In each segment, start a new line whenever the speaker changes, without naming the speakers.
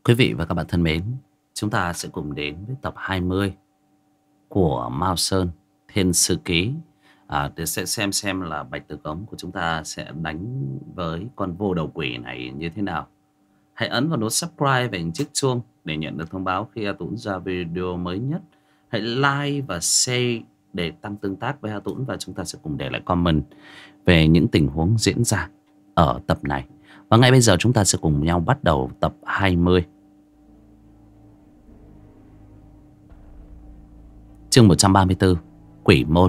Quý vị và các bạn thân mến, chúng ta sẽ cùng đến với tập 20 của Mao Sơn Thiên Sư Ký, để sẽ xem là Bạch Tử Cống của chúng ta sẽ đánh với con vô đầu quỷ này như thế nào. Hãy ấn vào nút subscribe và hình chiếc chuông để nhận được thông báo khi A Tũng ra video mới nhất. Hãy like và share để tăng tương tác với A Tũng, và chúng ta sẽ cùng để lại comment về những tình huống diễn ra ở tập này. Và ngay bây giờ chúng ta sẽ cùng nhau bắt đầu tập 20. Chương 134, Quỷ Môn.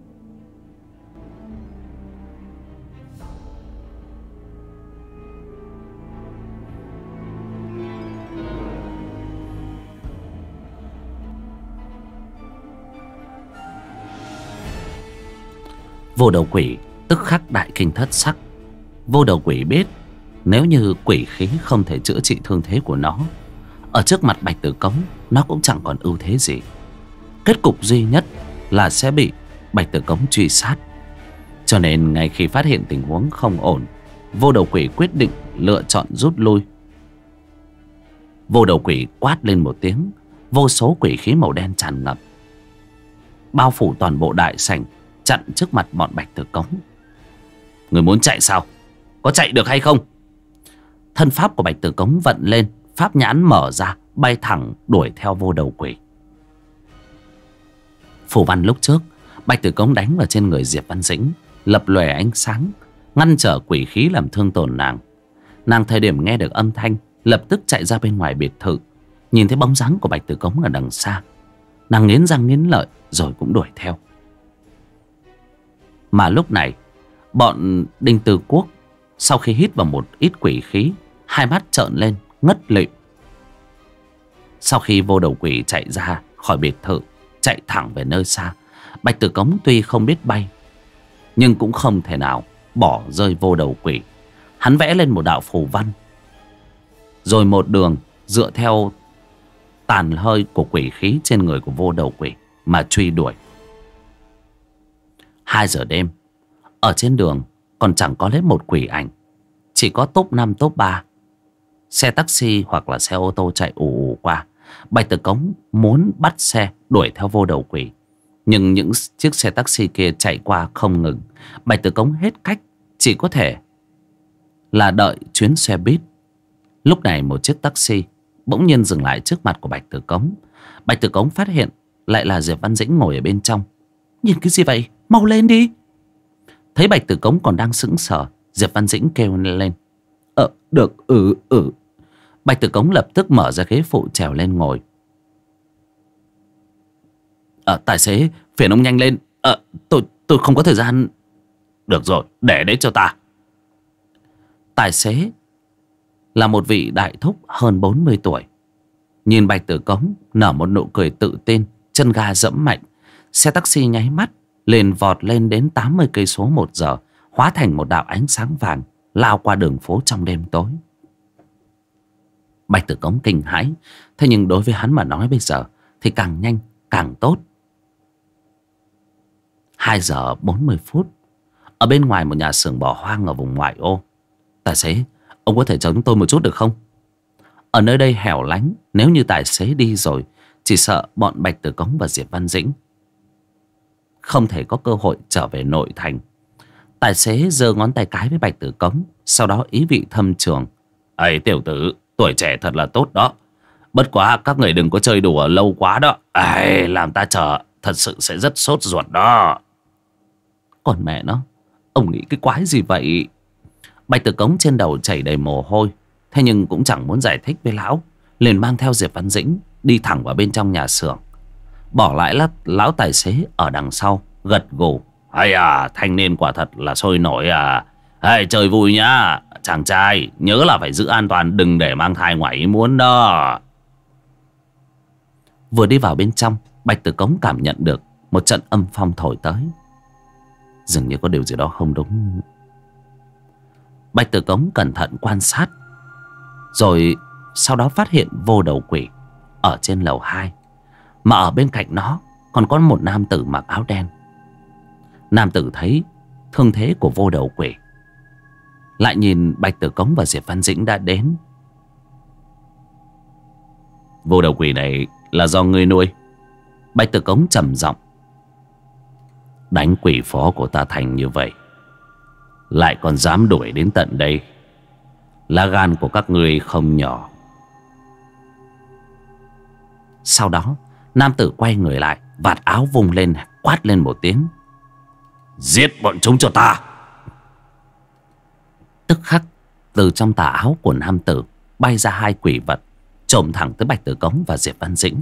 Vô đầu quỷ tức khắc đại kinh thất sắc. Vô đầu quỷ biết nếu như quỷ khí không thể chữa trị thương thế của nó, ở trước mặt Bạch Tử Cống nó cũng chẳng còn ưu thế gì. Kết cục duy nhất là sẽ bị Bạch Tử Cống truy sát. Cho nên ngay khi phát hiện tình huống không ổn, vô đầu quỷ quyết định lựa chọn rút lui. Vô đầu quỷ quát lên một tiếng, vô số quỷ khí màu đen tràn ngập, bao phủ toàn bộ đại sảnh, chặn trước mặt bọn Bạch Tử Cống. Người muốn chạy sao? Có chạy được hay không? Thân pháp của Bạch Tử Cống vận lên, pháp nhãn mở ra, bay thẳng đuổi theo vô đầu quỷ. Phù văn lúc trước Bạch Tử Cống đánh vào trên người Diệp Văn Dĩnh, lập lòe ánh sáng, ngăn trở quỷ khí làm thương tổn nàng. Nàng thời điểm nghe được âm thanh lập tức chạy ra bên ngoài biệt thự, nhìn thấy bóng dáng của Bạch Tử Cống ở đằng xa. Nàng nghiến răng nghiến lợi rồi cũng đuổi theo. Mà lúc này bọn Đinh Tư Quốc sau khi hít vào một ít quỷ khí, hai mắt trợn lên ngất lịm. Sau khi vô đầu quỷ chạy ra khỏi biệt thự, chạy thẳng về nơi xa, Bạch Tử Cống tuy không biết bay nhưng cũng không thể nào bỏ rơi vô đầu quỷ. Hắn vẽ lên một đạo phù văn, rồi một đường dựa theo tàn hơi của quỷ khí trên người của vô đầu quỷ mà truy đuổi. 2 giờ đêm, ở trên đường còn chẳng có lấy một quỷ ảnh, chỉ có top 5 top 3 xe taxi hoặc là xe ô tô chạy ù ù qua. Bạch Tử Cống muốn bắt xe đuổi theo vô đầu quỷ, nhưng những chiếc xe taxi kia chạy qua không ngừng. Bạch Tử Cống hết cách, chỉ có thể là đợi chuyến xe buýt. Lúc này một chiếc taxi bỗng nhiên dừng lại trước mặt của Bạch Tử Cống. Bạch Tử Cống phát hiện lại là Diệp Văn Dĩnh ngồi ở bên trong. Nhìn cái gì vậy? Mau lên đi! Thấy Bạch Tử Cống còn đang sững sờ, Diệp Văn Dĩnh kêu lên. Được, Bạch Tử Cống lập tức mở ra ghế phụ trèo lên ngồi. Tài xế, phiền ông nhanh lên. Tôi không có thời gian. Được rồi, để đấy cho ta. Tài xế là một vị đại thúc hơn 40 tuổi. Nhìn Bạch Tử Cống nở một nụ cười tự tin, chân ga dẫm mạnh. Xe taxi nháy mắt liền vọt lên đến 80 cây số một giờ, hóa thành một đạo ánh sáng vàng lao qua đường phố trong đêm tối. Bạch Tử Cống kinh hãi, thế nhưng đối với hắn mà nói bây giờ thì càng nhanh càng tốt. 2 giờ 40 phút, ở bên ngoài một nhà xưởng bỏ hoang ở vùng ngoại ô. Tài xế, ông có thể chờ chúng tôi một chút được không? Ở nơi đây hẻo lánh, nếu như tài xế đi rồi, chỉ sợ bọn Bạch Tử Cống và Diệp Văn Dĩnh không thể có cơ hội trở về nội thành. Tài xế giơ ngón tay cái với Bạch Tử Cống, sau đó ý vị thâm trường. Ây tiểu tử, tuổi trẻ thật là tốt đó. Bất quá các người đừng có chơi đùa lâu quá đó. Làm ta chờ thật sự sẽ rất sốt ruột đó. Còn mẹ nó, ông nghĩ cái quái gì vậy? Bạch Tử Cống trên đầu chảy đầy mồ hôi, thế nhưng cũng chẳng muốn giải thích với lão, liền mang theo Diệp Văn Dĩnh đi thẳng vào bên trong nhà xưởng, bỏ lại lão tài xế ở đằng sau gật gù. Thanh niên quả thật là sôi nổi à. Chơi vui nhá chàng trai, nhớ là phải giữ an toàn, đừng để mang thai ngoài ý muốn đó. Vừa đi vào bên trong, Bạch Tử Cống cảm nhận được một trận âm phong thổi tới. Dường như có điều gì đó không đúng. Bạch Tử Cống cẩn thận quan sát, rồi sau đó phát hiện vô đầu quỷ ở trên lầu 2, mà ở bên cạnh nó còn có một nam tử mặc áo đen. Nam tử thấy thương thế của vô đầu quỷ, lại nhìn Bạch Tử Cống và Diệp Văn Dĩnh đã đến. Vô đầu quỷ này là do ngươi nuôi. Bạch Tử Cống trầm giọng. Đánh quỷ phó của ta thành như vậy, lại còn dám đuổi đến tận đây, lá gan của các ngươi không nhỏ. Sau đó nam tử quay người lại, vạt áo vung lên, quát lên một tiếng. Giết bọn chúng cho ta. Tức khắc từ trong tà áo của nam tử bay ra hai quỷ vật, chồm thẳng tới Bạch Tử Cống và Diệp Văn Dĩnh.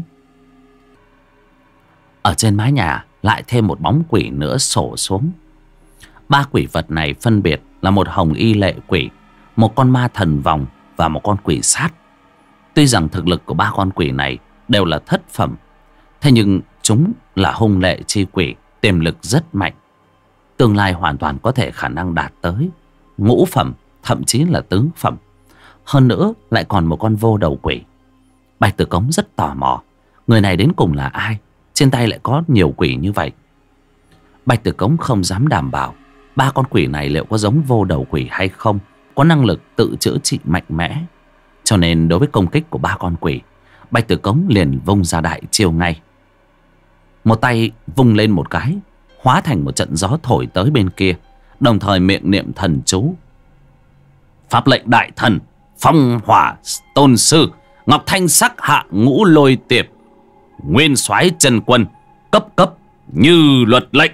Ở trên mái nhà lại thêm một bóng quỷ nữa sổ xuống. Ba quỷ vật này phân biệt là một hồng y lệ quỷ, một con ma thần vòng và một con quỷ sát. Tuy rằng thực lực của ba con quỷ này đều là thất phẩm, thế nhưng chúng là hung lệ chi quỷ, tiềm lực rất mạnh, tương lai hoàn toàn có thể khả năng đạt tới ngũ phẩm, thậm chí là tứ phẩm. Hơn nữa lại còn một con vô đầu quỷ. Bạch Tử Cống rất tò mò, người này đến cùng là ai, trên tay lại có nhiều quỷ như vậy. Bạch Tử Cống không dám đảm bảo ba con quỷ này liệu có giống vô đầu quỷ hay không, có năng lực tự chữa trị mạnh mẽ. Cho nên đối với công kích của ba con quỷ, Bạch Tử Cống liền vung ra đại chiêu ngay. Một tay vung lên một cái, hóa thành một trận gió thổi tới bên kia, đồng thời miệng niệm thần chú. Pháp lệnh đại thần, phong hỏa tôn sư, ngọc thanh sắc hạ ngũ lôi tiệp, nguyên soái chân quân, cấp cấp như luật lệnh.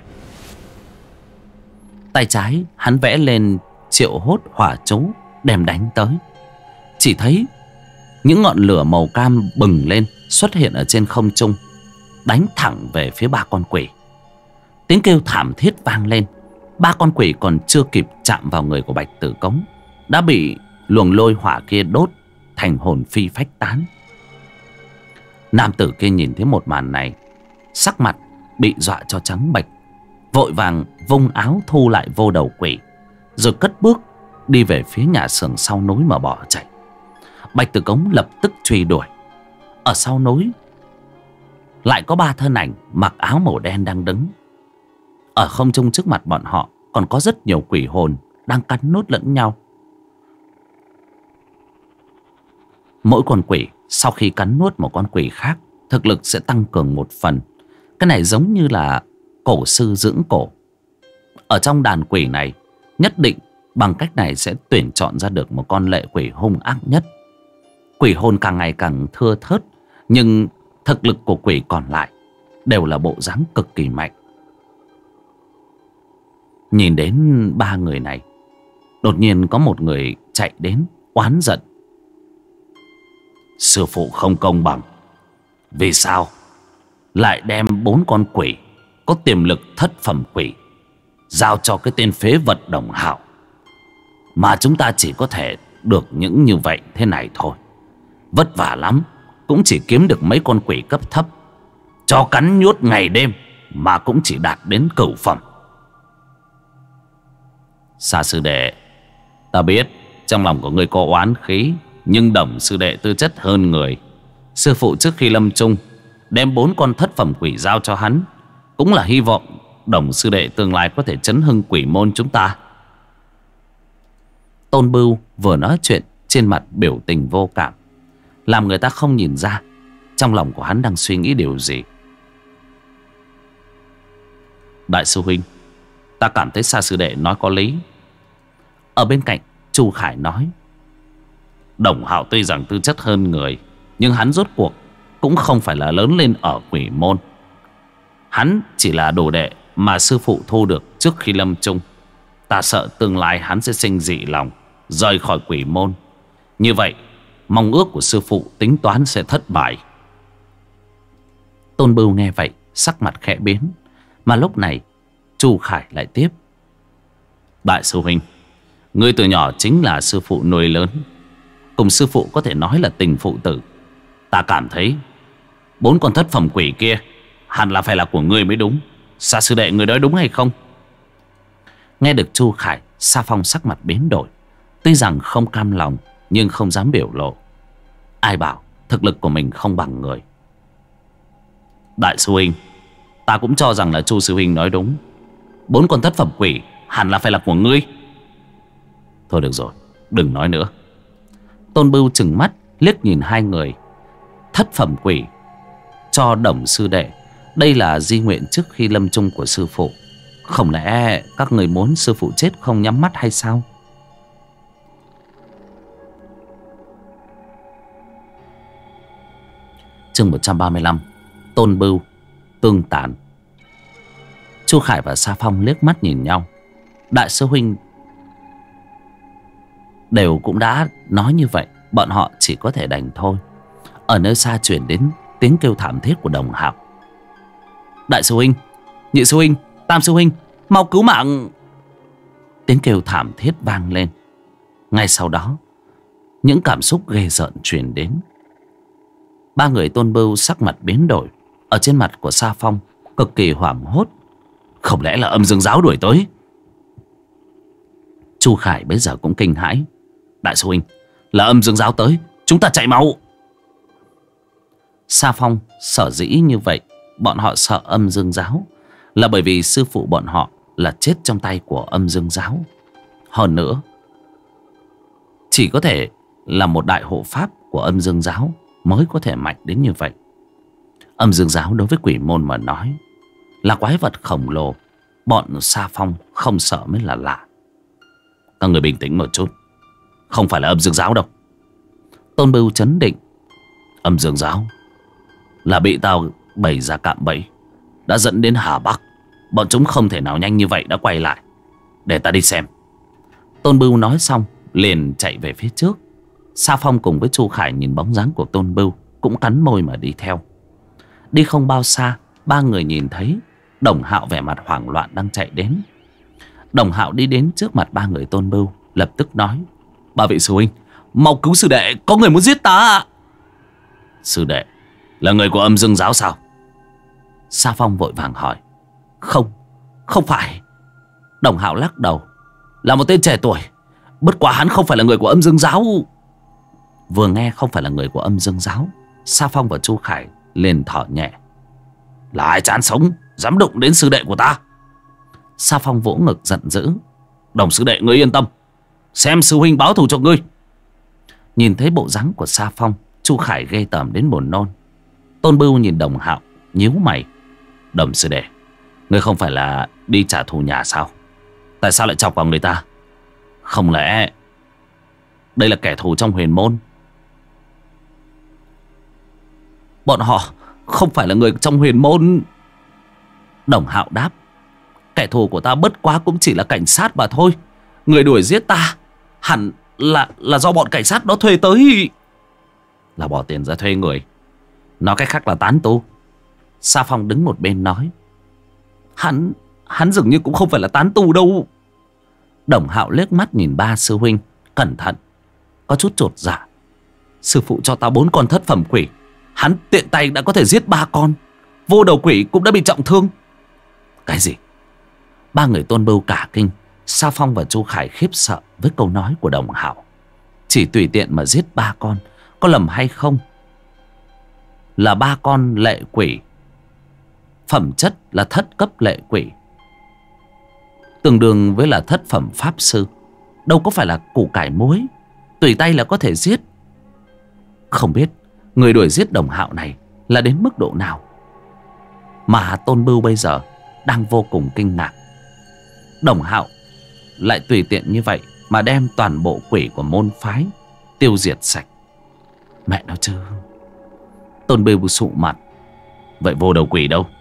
Tay trái hắn vẽ lên triệu hốt hỏa chú, đem đánh tới. Chỉ thấy những ngọn lửa màu cam bừng lên, xuất hiện ở trên không trung, đánh thẳng về phía ba con quỷ. Tiếng kêu thảm thiết vang lên. Ba con quỷ còn chưa kịp chạm vào người của Bạch Tử Cống đã bị luồng lôi hỏa kia đốt thành hồn phi phách tán. Nam tử kia nhìn thấy một màn này, sắc mặt bị dọa cho trắng bệch, vội vàng vung áo thu lại vô đầu quỷ, rồi cất bước đi về phía nhà xưởng sau núi mà bỏ chạy. Bạch Tử Cống lập tức truy đuổi. Ở sau núi lại có ba thân ảnh mặc áo màu đen đang đứng. Ở không trung trước mặt bọn họ còn có rất nhiều quỷ hồn đang cắn nuốt lẫn nhau. Mỗi con quỷ sau khi cắn nuốt một con quỷ khác, thực lực sẽ tăng cường một phần. Cái này giống như là cổ sư dưỡng cổ. Ở trong đàn quỷ này, nhất định bằng cách này sẽ tuyển chọn ra được một con lệ quỷ hung ác nhất. Quỷ hồn càng ngày càng thưa thớt, nhưng thực lực của quỷ còn lại đều là bộ dáng cực kỳ mạnh. Nhìn đến ba người này, đột nhiên có một người chạy đến oán giận. Sư phụ không công bằng. Vì sao lại đem 4 con quỷ có tiềm lực thất phẩm quỷ giao cho cái tên phế vật Đồng Hạo, mà chúng ta chỉ có thể được những như vậy thế này thôi. Vất vả lắm cũng chỉ kiếm được mấy con quỷ cấp thấp, cho cắn nhốt ngày đêm mà cũng chỉ đạt đến cửu phẩm. Sa sư đệ, ta biết trong lòng của ngươi có oán khí, nhưng Đồng sư đệ tư chất hơn người. Sư phụ trước khi lâm chung đem 4 con thất phẩm quỷ giao cho hắn, cũng là hy vọng Đồng sư đệ tương lai có thể chấn hưng quỷ môn chúng ta. Tôn Bưu vừa nói chuyện, trên mặt biểu tình vô cảm, làm người ta không nhìn ra trong lòng của hắn đang suy nghĩ điều gì. Đại sư huynh, ta cảm thấy Sa sư đệ nói có lý. Ở bên cạnh Chu Khải nói, Đồng Hạo tuy rằng tư chất hơn người, nhưng hắn rốt cuộc cũng không phải là lớn lên ở quỷ môn. Hắn chỉ là đồ đệ mà sư phụ thu được trước khi lâm chung. Ta sợ tương lai hắn sẽ sinh dị lòng, rời khỏi quỷ môn. Như vậy mong ước của sư phụ tính toán sẽ thất bại. Tôn Bưu nghe vậy, sắc mặt khẽ biến. Mà lúc này Chu Khải lại tiếp, Đại sư huynh, ngươi từ nhỏ chính là sư phụ nuôi lớn, cùng sư phụ có thể nói là tình phụ tử. Ta cảm thấy 4 con thất phẩm quỷ kia hẳn là phải là của ngươi mới đúng. Sa sư đệ, ngươi nói đúng hay không? Nghe được Chu Khải, Sa Phong sắc mặt biến đổi. Tuy rằng không cam lòng, nhưng không dám biểu lộ. Ai bảo thực lực của mình không bằng người. Đại sư huynh, ta cũng cho rằng là Chu sư huynh nói đúng. 4 con thất phẩm quỷ hẳn là phải là của ngươi. Thôi được rồi, đừng nói nữa. Tôn Bưu trừng mắt liếc nhìn hai người. thất phẩm quỷ cho Đồng sư đệ. Đây là di nguyện trước khi lâm chung của sư phụ. Không lẽ các người muốn sư phụ chết không nhắm mắt hay sao? Chương 135. Tôn Bưu tương tàn. Chu Khải và Sa Phong liếc mắt nhìn nhau. Đại sư huynh đều cũng đã nói như vậy, bọn họ chỉ có thể đành thôi. Ở nơi xa chuyển đến tiếng kêu thảm thiết của Đồng Hạo. Đại sư huynh, nhị sư huynh, tam sư huynh, mau cứu mạng! Tiếng kêu thảm thiết vang lên. Ngay sau đó, những cảm xúc ghê rợn truyền đến. Ba người Tôn Bưu sắc mặt biến đổi. Ở trên mặt của Sa Phong cực kỳ hoảng hốt. Không lẽ là Âm Dương Giáo đuổi tới? Chu Khải bây giờ cũng kinh hãi. Đại sư huynh, là Âm Dương Giáo tới, chúng ta chạy mau! Sa Phong sở dĩ như vậy, bọn họ sợ Âm Dương Giáo là bởi vì sư phụ bọn họ là chết trong tay của Âm Dương Giáo. Hơn nữa, chỉ có thể là một đại hộ pháp của Âm Dương Giáo mới có thể mạnh đến như vậy. Âm Dương Giáo đối với quỷ môn mà nói là quái vật khổng lồ, bọn Sa Phong không sợ mới là lạ. Các người bình tĩnh một chút, không phải là Âm Dương Giáo đâu. Tôn Bưu trấn định. Âm Dương Giáo là bị tao bày ra cạm bẫy, đã dẫn đến Hà Bắc. Bọn chúng không thể nào nhanh như vậy đã quay lại. Để ta đi xem. Tôn Bưu nói xong liền chạy về phía trước. Sa Phong cùng với Chu Khải nhìn bóng dáng của Tôn Bưu cũng cắn môi mà đi theo. Đi không bao xa, ba người nhìn thấy Đồng Hạo vẻ mặt hoảng loạn đang chạy đến. Đồng Hạo đi đến trước mặt ba người Tôn Bưu, lập tức nói: Ba vị sư huynh, mau cứu sư đệ, có người muốn giết ta. Sư đệ là người của Âm Dương Giáo sao? Sa Phong vội vàng hỏi. Không phải. Đồng Hạo lắc đầu. Là một tên trẻ tuổi, bất quá hắn không phải là người của Âm Dương Giáo. Vừa nghe không phải là người của Âm Dương Giáo, Sa Phong và Chu Khải liền thở nhẹ. Là ai chán sống dám đụng đến sư đệ của ta? Sa Phong vỗ ngực giận dữ. Đồng sư đệ, ngươi yên tâm, xem sư huynh báo thù cho ngươi. Nhìn thấy bộ dáng của Sa Phong, Chu Khải ghê tởm đến buồn nôn. Tôn Bưu nhìn Đồng Hạo nhíu mày. Đồng sư đệ, ngươi không phải là đi trả thù nhà sao? Tại sao lại chọc vào người ta? Không lẽ đây là kẻ thù trong huyền môn? Bọn họ không phải là người trong huyền môn. Đồng Hạo đáp. Kẻ thù của ta bất quá cũng chỉ là cảnh sát mà thôi. Người đuổi giết ta hẳn là do bọn cảnh sát đó thuê tới. Là bỏ tiền ra thuê người, nói cách khác là tán tu. Sa Phong đứng một bên nói. Hắn dường như cũng không phải là tán tu đâu. Đồng Hạo liếc mắt nhìn ba sư huynh, cẩn thận, có chút chột dạ. Sư phụ cho ta 4 con thất phẩm quỷ, hắn tiện tay đã có thể giết 3 con. Vô đầu quỷ cũng đã bị trọng thương. Cái gì? Ba người Tôn Bưu cả kinh. Sa Phong và Chu Khải khiếp sợ với câu nói của Đồng Hạo. Chỉ tùy tiện mà giết 3 con, có lầm hay không? Là 3 con lệ quỷ, phẩm chất là thất cấp lệ quỷ, tương đương với là thất phẩm pháp sư. Đâu có phải là củ cải muối, tùy tay là có thể giết. Không biết người đuổi giết Đồng Hạo này là đến mức độ nào, mà Tôn Bưu bây giờ đang vô cùng kinh ngạc. Đồng Hạo lại tùy tiện như vậy mà đem toàn bộ quỷ của môn phái tiêu diệt sạch. Mẹ nó chứ. Tôn Bưu sụ mặt. Vậy vô đầu quỷ đâu?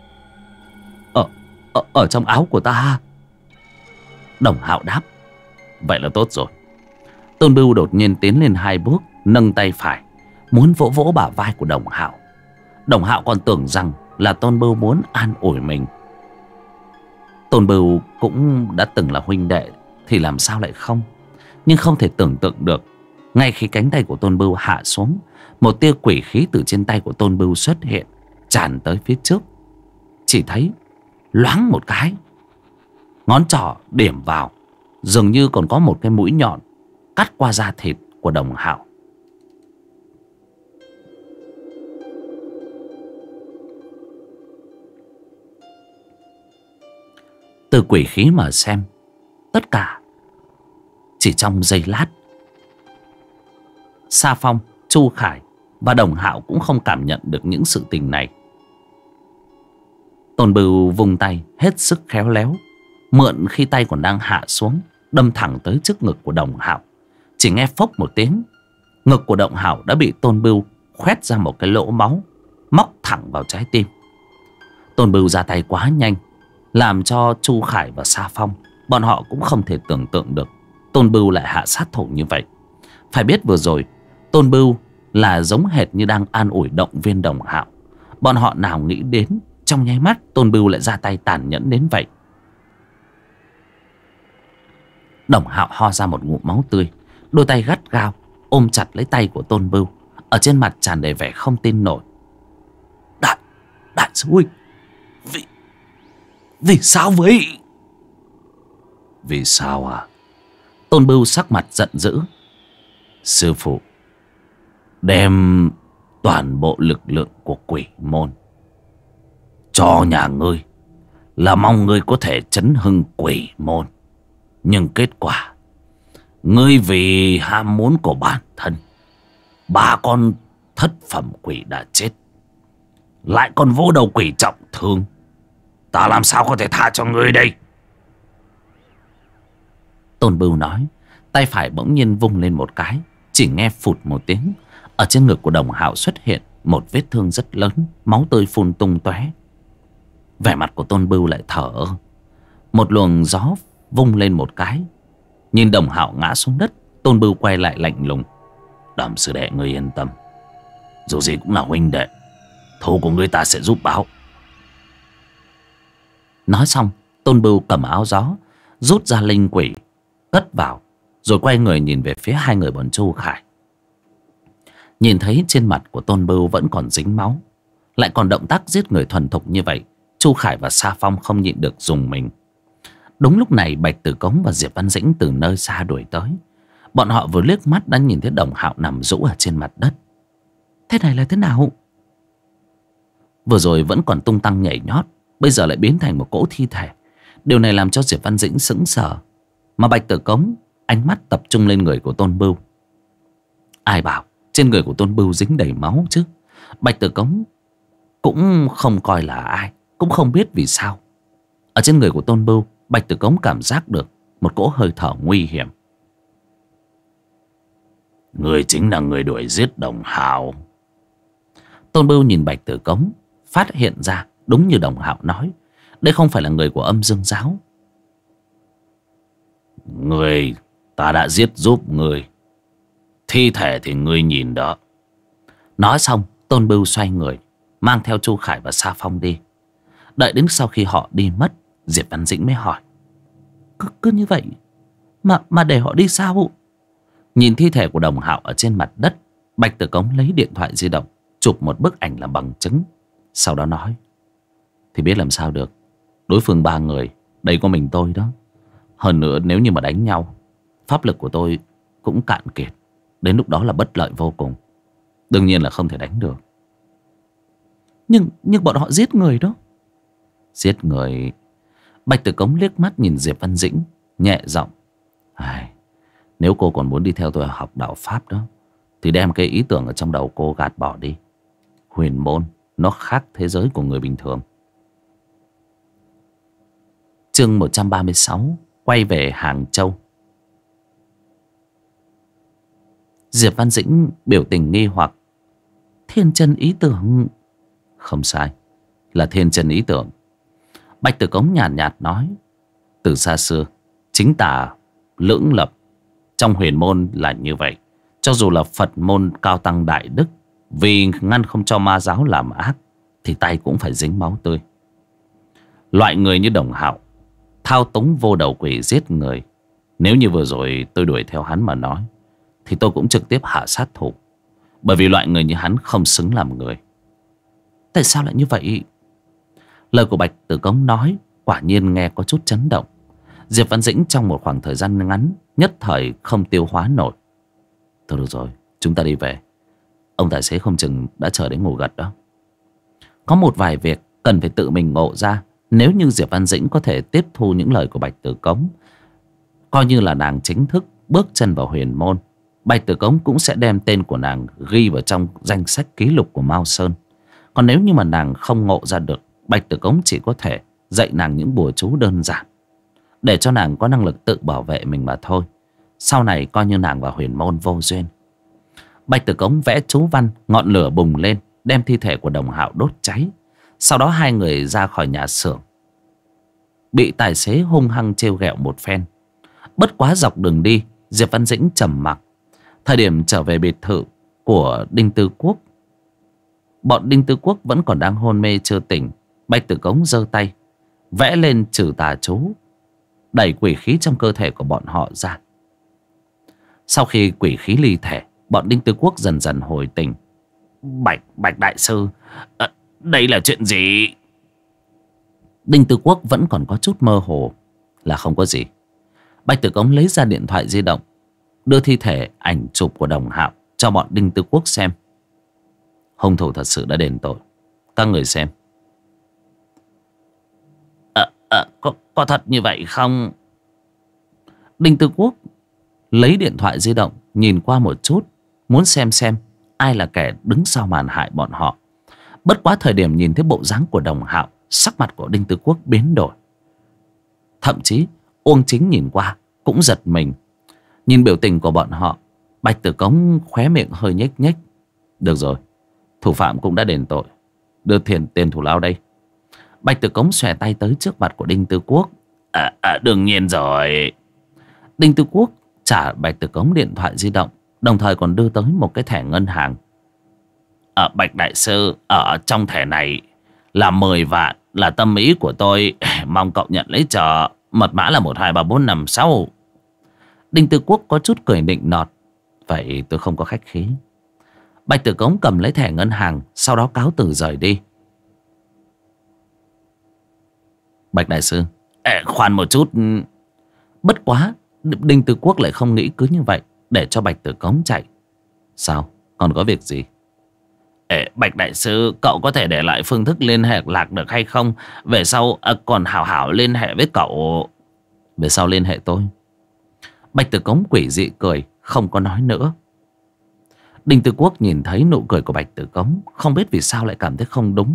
Ở trong áo của ta. Đồng Hạo đáp. Vậy là tốt rồi. Tôn Bưu đột nhiên tiến lên 2 bước, nâng tay phải muốn vỗ vỗ bả vai của Đồng Hạo. Đồng Hạo còn tưởng rằng là Tôn Bưu muốn an ủi mình. Tôn Bưu cũng đã từng là huynh đệ thì làm sao lại không. Nhưng không thể tưởng tượng được, ngay khi cánh tay của Tôn Bưu hạ xuống, một tia quỷ khí từ trên tay của Tôn Bưu xuất hiện, tràn tới phía trước. Chỉ thấy loáng một cái, ngón trỏ điểm vào, dường như còn có một cái mũi nhọn cắt qua da thịt của Đồng Hạo. Từ quỷ khí mà xem, tất cả chỉ trong giây lát. Sa Phong, Chu Khải và Đồng Hạo cũng không cảm nhận được những sự tình này. Tôn Bưu vung tay hết sức khéo léo, mượn khi tay còn đang hạ xuống, đâm thẳng tới trước ngực của Đồng Hạo. Chỉ nghe phốc một tiếng, ngực của Đồng Hạo đã bị Tôn Bưu khoét ra một cái lỗ máu, móc thẳng vào trái tim. Tôn Bưu ra tay quá nhanh, làm cho Chu Khải và Sa Phong bọn họ cũng không thể tưởng tượng được Tôn Bưu lại hạ sát thủ như vậy. Phải biết vừa rồi Tôn Bưu là giống hệt như đang an ủi động viên Đồng Hạo. Bọn họ nào nghĩ đến trong nháy mắt Tôn Bưu lại ra tay tàn nhẫn đến vậy. Đồng Hạo ho ra một ngụm máu tươi, đôi tay gắt gao ôm chặt lấy tay của Tôn Bưu, ở trên mặt tràn đầy vẻ không tin nổi. Đại sư huynh, vì sao vậy? Vì sao à? Tôn Bưu sắc mặt giận dữ. Sư phụ đem toàn bộ lực lượng của quỷ môn cho nhà ngươi là mong ngươi có thể chấn hưng quỷ môn. Nhưng kết quả ngươi vì ham muốn của bản thân, 3 con thất phẩm quỷ đã chết, lại còn vô đầu quỷ trọng thương. Ta làm sao có thể tha cho ngươi đây? Tôn Bưu nói, tay phải bỗng nhiên vung lên một cái. Chỉ nghe phụt một tiếng, ở trên ngực của Đồng Hạo xuất hiện một vết thương rất lớn, máu tươi phun tung tóe. Vẻ mặt của Tôn Bưu lại thở ơ. Một luồng gió vung lên một cái, nhìn Đồng Hạo ngã xuống đất. Tôn Bưu quay lại lạnh lùng. Đàm sư đệ, ngươi yên tâm, dù gì cũng là huynh đệ, thù của ngươi ta sẽ giúp báo. Nói xong, Tôn Bưu cầm áo gió, rút ra linh quỷ cất vào, rồi quay người nhìn về phía hai người bọn Chu Khải. Nhìn thấy trên mặt của Tôn Bưu vẫn còn dính máu, lại còn động tác giết người thuần thục như vậy, Chu Khải và Sa Phong không nhịn được dùng mình. Đúng lúc này Bạch Tử Cống và Diệp Văn Dĩnh từ nơi xa đuổi tới. Bọn họ vừa liếc mắt đã nhìn thấy Đồng Hạo nằm rũ ở trên mặt đất. Thế này là thế nào? Vừa rồi vẫn còn tung tăng nhảy nhót, bây giờ lại biến thành một cỗ thi thể. Điều này làm cho Diệp Văn Dĩnh sững sờ, mà Bạch Tử Cống ánh mắt tập trung lên người của Tôn Bưu. Ai bảo trên người của Tôn Bưu dính đầy máu chứ? Bạch Tử Cống cũng không coi là ai, cũng không biết vì sao. Ở trên người của Tôn Bưu, Bạch Tử Cống cảm giác được một cỗ hơi thở nguy hiểm. Người chính là người đuổi giết Đồng Hạo. Tôn Bưu nhìn Bạch Tử Cống, phát hiện ra đúng như Đồng Hạo nói, đây không phải là người của Âm Dương Giáo. Người ta đã giết giúp người, thi thể thì ngươi nhìn đó. Nói xong, Tôn Bưu xoay người, mang theo Chu Khải và Sa Phong đi. Đợi đến sau khi họ đi mất, Diệp Văn Dĩnh mới hỏi, Cứ như vậy mà để họ đi sao? Nhìn thi thể của Đồng Hạo ở trên mặt đất, Bạch Tử Cống lấy điện thoại di động chụp một bức ảnh làm bằng chứng. Sau đó nói, thì biết làm sao được, đối phương 3 người, đây có mình tôi đó. Hơn nữa nếu như mà đánh nhau, pháp lực của tôi cũng cạn kiệt, đến lúc đó là bất lợi vô cùng. Đương nhiên là không thể đánh được. Nhưng bọn họ giết người đó. Giết người? Bạch Tử Cống liếc mắt nhìn Diệp Văn Dĩnh, nhẹ giọng, nếu cô còn muốn đi theo tôi học đạo Pháp đó, thì đem cái ý tưởng ở trong đầu cô gạt bỏ đi. Huyền môn nó khác thế giới của người bình thường. Chương 136, quay về Hàng Châu. Diệp Văn Dĩnh biểu tình nghi hoặc. Thiên chân ý tưởng? Không sai, là thiên chân ý tưởng. Bạch Tử Cống nhàn nhạt nói, từ xa xưa chính tà lưỡng lập, trong huyền môn là như vậy. Cho dù là Phật môn cao tăng đại đức, vì ngăn không cho ma giáo làm ác, thì tay cũng phải dính máu tươi. Loại người như Đồng Hạo thao túng vô đầu quỷ giết người, nếu như vừa rồi tôi đuổi theo hắn mà nói, thì tôi cũng trực tiếp hạ sát thủ. Bởi vì loại người như hắn không xứng làm người. Tại sao lại như vậy? Lời của Bạch Tử Cống nói quả nhiên nghe có chút chấn động. Diệp Văn Dĩnh trong một khoảng thời gian ngắn nhất thời không tiêu hóa nổi. Thôi được rồi, chúng ta đi về. Ông tài xế không chừng đã chờ đến ngủ gật đó. Có một vài việc cần phải tự mình ngộ ra. Nếu như Diệp Văn Dĩnh có thể tiếp thu những lời của Bạch Tử Cống, coi như là nàng chính thức bước chân vào huyền môn, Bạch Tử Cống cũng sẽ đem tên của nàng ghi vào trong danh sách ký lục của Mao Sơn. Còn nếu như mà nàng không ngộ ra được, Bạch Tử Cống chỉ có thể dạy nàng những bùa chú đơn giản để cho nàng có năng lực tự bảo vệ mình mà thôi. Sau này coi như nàng và huyền môn vô duyên. Bạch Tử Cống vẽ chú văn, ngọn lửa bùng lên, đem thi thể của Đồng Hạo đốt cháy. Sau đó hai người ra khỏi nhà xưởng, bị tài xế hung hăng trêu ghẹo một phen. Bất quá dọc đường đi, Diệp Văn Dĩnh trầm mặc. Thời điểm trở về biệt thự của Đinh Tư Quốc, bọn Đinh Tư Quốc vẫn còn đang hôn mê chưa tỉnh. Bạch Tử Cống giơ tay vẽ lên trừ tà chú, đẩy quỷ khí trong cơ thể của bọn họ ra. Sau khi quỷ khí ly thể, bọn Đinh Tư Quốc dần dần hồi tỉnh. Bạch đại sư, đây là chuyện gì? Đinh Tư Quốc vẫn còn có chút mơ hồ. Là không có gì. Bạch Tử Cống lấy ra điện thoại di động, đưa thi thể ảnh chụp của Đồng Hạo cho bọn Đinh Tư Quốc xem. Hung thủ thật sự đã đền tội. Các người xem. Có thật như vậy không? Đinh Tư Quốc lấy điện thoại di động nhìn qua một chút, muốn xem ai là kẻ đứng sau màn hại bọn họ. Bất quá thời điểm nhìn thấy bộ dáng của Đồng Hạo, sắc mặt của Đinh Tư Quốc biến đổi. Thậm chí Uông Chính nhìn qua cũng giật mình. Nhìn biểu tình của bọn họ, Bạch Tử Cống khóe miệng hơi nhếch nhếch. Được rồi, thủ phạm cũng đã đền tội, đưa tiền thù lao đây. Bạch Tử Cống xòe tay tới trước mặt của Đinh Tư Quốc. Đương nhiên rồi. Đinh Tư Quốc trả Bạch Tử Cống điện thoại di động, đồng thời còn đưa tới một cái thẻ ngân hàng. Bạch đại sư, ở trong thẻ này là 10 vạn, là tâm ý của tôi, mong cậu nhận lấy chờ. Mật mã là 123456. Đinh Tư Quốc có chút cười nịnh nọt. Vậy tôi không có khách khí. Bạch Tử Cống cầm lấy thẻ ngân hàng, sau đó cáo từ rời đi. Bạch đại sư, khoan một chút. Bất quá Đinh Tư Quốc lại không nghĩ cứ như vậy để cho Bạch Tử Cống chạy. Sao, còn có việc gì? Bạch đại sư, cậu có thể để lại phương thức liên hệ lạc được hay không? Về sau còn hảo liên hệ với cậu. Về sau liên hệ tôi. Bạch Tử Cống quỷ dị cười, không có nói nữa. Đinh Tư Quốc nhìn thấy nụ cười của Bạch Tử Cống, không biết vì sao lại cảm thấy không đúng.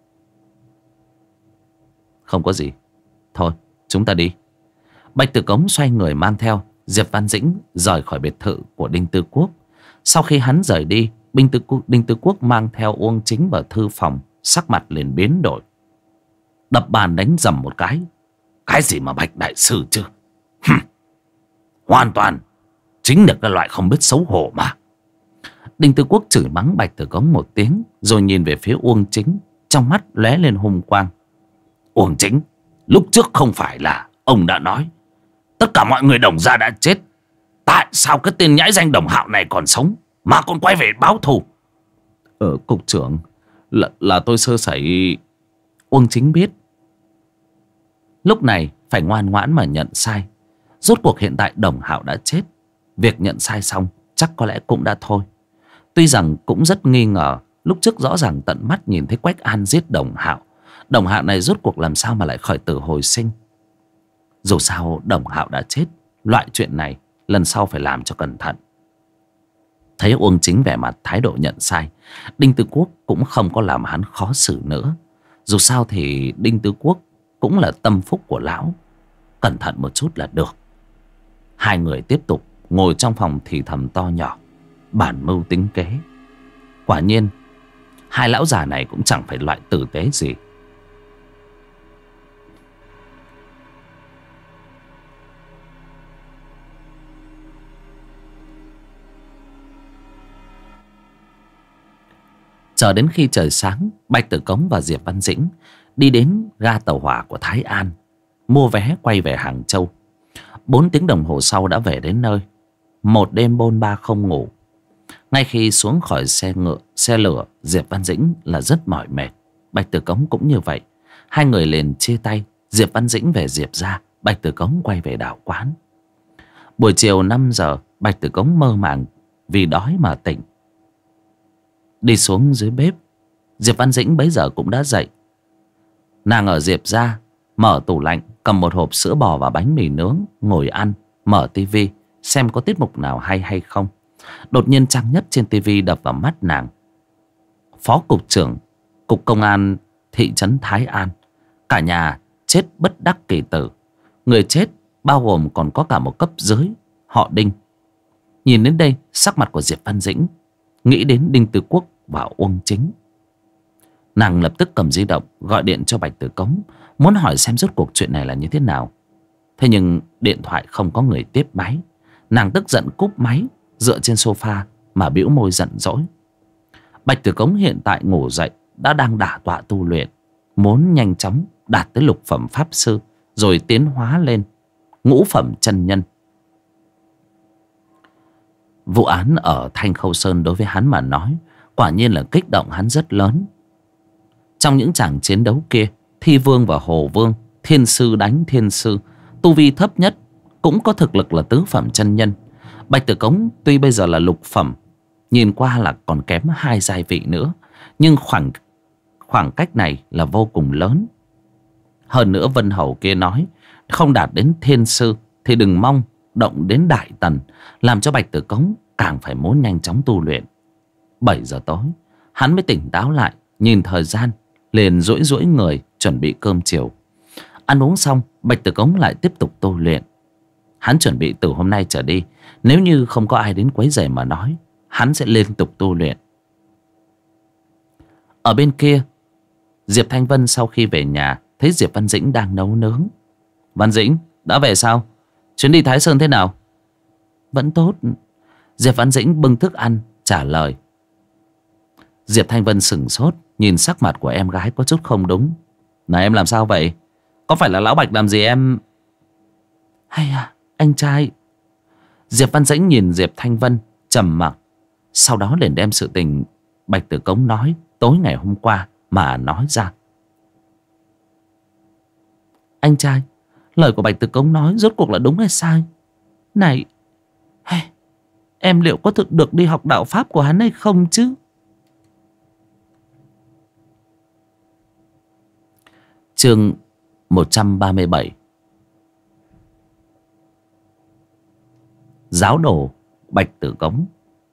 Không có gì, thôi chúng ta đi. Bạch Tử Cống xoay người mang theo Diệp Văn Dĩnh rời khỏi biệt thự của Đinh Tư Quốc. Sau khi hắn rời đi, Đinh Tư Quốc mang theo Uông Chính vào thư phòng, sắc mặt liền biến đổi, đập bàn đánh dầm một cái. Cái gì mà Bạch đại sư chứ? Hoàn toàn chính là cái loại không biết xấu hổ mà. Đinh Tư Quốc chửi mắng Bạch Tử Cống một tiếng, rồi nhìn về phía Uông Chính, trong mắt lóe lên hung quang. Uông Chính, lúc trước không phải là ông đã nói tất cả mọi người Đồng gia đã chết, tại sao cái tên nhãi danh Đồng Hạo này còn sống mà còn quay về báo thù? Cục trưởng, là tôi sơ sẩy. Uông Chính biết lúc này phải ngoan ngoãn mà nhận sai. Rốt cuộc hiện tại Đồng Hạo đã chết, việc nhận sai xong chắc có lẽ cũng đã thôi. Tuy rằng cũng rất nghi ngờ, lúc trước rõ ràng tận mắt nhìn thấy Quách An giết Đồng Hạo. Đồng Hạo này rốt cuộc làm sao mà lại khởi tử hồi sinh? Dù sao Đồng Hạo đã chết, loại chuyện này lần sau phải làm cho cẩn thận. Thấy Uông Chính vẻ mặt thái độ nhận sai, Đinh Tư Quốc cũng không có làm hắn khó xử nữa. Dù sao thì Đinh Tư Quốc cũng là tâm phúc của lão, cẩn thận một chút là được. Hai người tiếp tục ngồi trong phòng thì thầm to nhỏ, bàn mưu tính kế. Quả nhiên hai lão già này cũng chẳng phải loại tử tế gì. Chờ đến khi trời sáng, Bạch Tử Cống và Diệp Văn Dĩnh đi đến ga tàu hỏa của Thái An, mua vé quay về Hàng Châu. 4 tiếng đồng hồ sau đã về đến nơi. Một đêm bôn ba không ngủ. Ngay khi xuống khỏi xe lửa, Diệp Văn Dĩnh là rất mỏi mệt. Bạch Tử Cống cũng như vậy. Hai người liền chia tay. Diệp Văn Dĩnh về Diệp gia, Bạch Tử Cống quay về đạo quán. Buổi chiều 5 giờ, Bạch Tử Cống mơ màng vì đói mà tỉnh. Đi xuống dưới bếp, Diệp Văn Dĩnh bấy giờ cũng đã dậy. Nàng ở Diệp gia mở tủ lạnh, cầm một hộp sữa bò và bánh mì nướng, ngồi ăn, mở tivi xem có tiết mục nào hay không. Đột nhiên trang nhất trên tivi đập vào mắt nàng. Phó cục trưởng cục công an thị trấn Thái An, cả nhà chết bất đắc kỳ tử. Người chết bao gồm còn có cả một cấp dưới họ Đinh. Nhìn đến đây, sắc mặt của Diệp Văn Dĩnh nghĩ đến Đinh Tư Quốc và Uông Chính. Nàng lập tức cầm di động gọi điện cho Bạch Tử Cống, muốn hỏi xem rốt cuộc chuyện này là như thế nào. Thế nhưng điện thoại không có người tiếp máy. Nàng tức giận cúp máy, dựa trên sofa mà bĩu môi giận dỗi. Bạch Tử Cống hiện tại ngủ dậy đã đang đả tọa tu luyện, muốn nhanh chóng đạt tới lục phẩm pháp sư, rồi tiến hóa lên ngũ phẩm chân nhân. Vụ án ở Thanh Khâu Sơn đối với hắn mà nói quả nhiên là kích động hắn rất lớn. Trong những tràng chiến đấu kia, Thi Vương và Hồ Vương, thiên sư đánh thiên sư, tu vi thấp nhất cũng có thực lực là tứ phẩm chân nhân. Bạch Tử Cống tuy bây giờ là lục phẩm, nhìn qua là còn kém 2 giai vị nữa, nhưng khoảng cách này là vô cùng lớn. Hơn nữa Vân Hầu kia nói không đạt đến thiên sư thì đừng mong động đến đại tần, làm cho Bạch Tử Cống càng phải muốn nhanh chóng tu luyện. 7 giờ tối hắn mới tỉnh táo lại, nhìn thời gian liền duỗi duỗi người chuẩn bị cơm chiều. Ăn uống xong, Bạch Tử Cống lại tiếp tục tu luyện. Hắn chuẩn bị từ hôm nay trở đi, nếu như không có ai đến quấy rầy mà nói, hắn sẽ liên tục tu luyện. Ở bên kia, Diệp Thanh Vân sau khi về nhà thấy Diệp Văn Dĩnh đang nấu nướng. Văn Dĩnh, đã về sao? Chuyến đi Thái Sơn thế nào? Vẫn tốt. Diệp Văn Dĩnh bưng thức ăn trả lời. Diệp Thanh Vân sửng sốt, nhìn sắc mặt của em gái có chút không đúng. Này em làm sao vậy? Có phải là Lão Bạch làm gì em? Hay à, anh trai. Diệp Văn Dĩnh nhìn Diệp Thanh Vân trầm mặc, sau đó liền đem sự tình Bạch Tử Cống nói tối ngày hôm qua mà nói ra. Anh trai, lời của Bạch Tử Cống nói rốt cuộc là đúng hay sai? Này, em liệu có thực được đi học đạo pháp của hắn hay không chứ? Chương 137. Giáo đồ Bạch Tử Cống.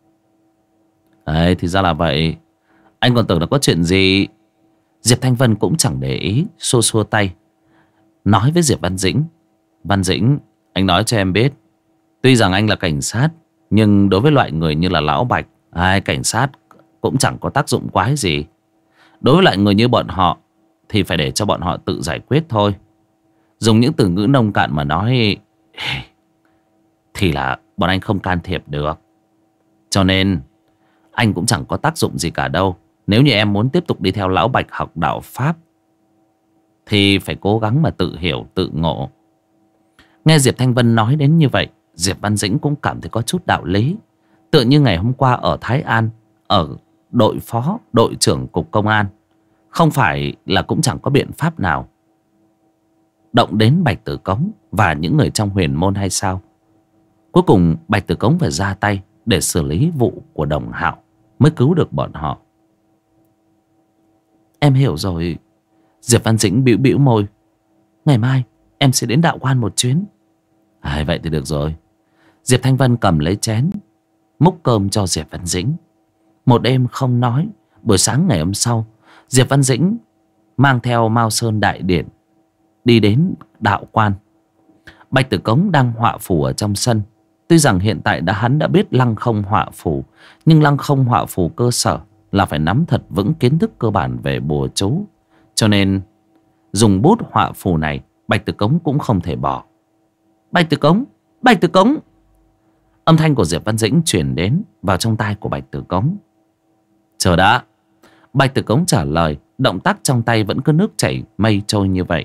Thì ra là vậy. Anh còn tưởng là có chuyện gì. Diệp Thanh Vân cũng chẳng để ý, xua xua tay, nói với Diệp Văn Dĩnh. Văn Dĩnh, anh nói cho em biết, tuy rằng anh là cảnh sát, nhưng đối với loại người như là Lão Bạch, cảnh sát cũng chẳng có tác dụng quái gì. Đối với loại người như bọn họ thì phải để cho bọn họ tự giải quyết thôi. Dùng những từ ngữ nông cạn mà nói thì là bọn anh không can thiệp được. Cho nên anh cũng chẳng có tác dụng gì cả đâu. Nếu như em muốn tiếp tục đi theo Lão Bạch học đạo pháp thì phải cố gắng mà tự hiểu tự ngộ. Nghe Diệp Thanh Vân nói đến như vậy, Diệp Văn Dĩnh cũng cảm thấy có chút đạo lý. Tựa như ngày hôm qua ở Thái An, ở đội phó đội trưởng cục công an, không phải là cũng chẳng có biện pháp nào động đến Bạch Tử Cống và những người trong huyền môn hay sao? Cuối cùng Bạch Tử Cống phải ra tay để xử lý vụ của Đồng Hạo mới cứu được bọn họ. Em hiểu rồi. Diệp Văn Dĩnh bĩu bĩu môi. Ngày mai em sẽ đến đạo quan một chuyến. Vậy thì được rồi. Diệp Thanh Vân cầm lấy chén, múc cơm cho Diệp Văn Dĩnh. Một đêm không nói, buổi sáng ngày hôm sau, Diệp Văn Dĩnh mang theo Mao Sơn Đại Điển đi đến đạo quan. Bạch Tử Cống đang họa phù ở trong sân. Tuy rằng hiện tại hắn đã biết lăng không họa phù, nhưng lăng không họa phù cơ sở là phải nắm thật vững kiến thức cơ bản về bùa chú. Cho nên dùng bút họa phù này Bạch Tử Cống cũng không thể bỏ. Bạch Tử Cống, Bạch Tử Cống. Âm thanh của Diệp Văn Dĩnh truyền đến vào trong tai của Bạch Tử Cống. Chờ đã. Bạch Tử Cống trả lời, động tác trong tay vẫn cứ nước chảy mây trôi như vậy.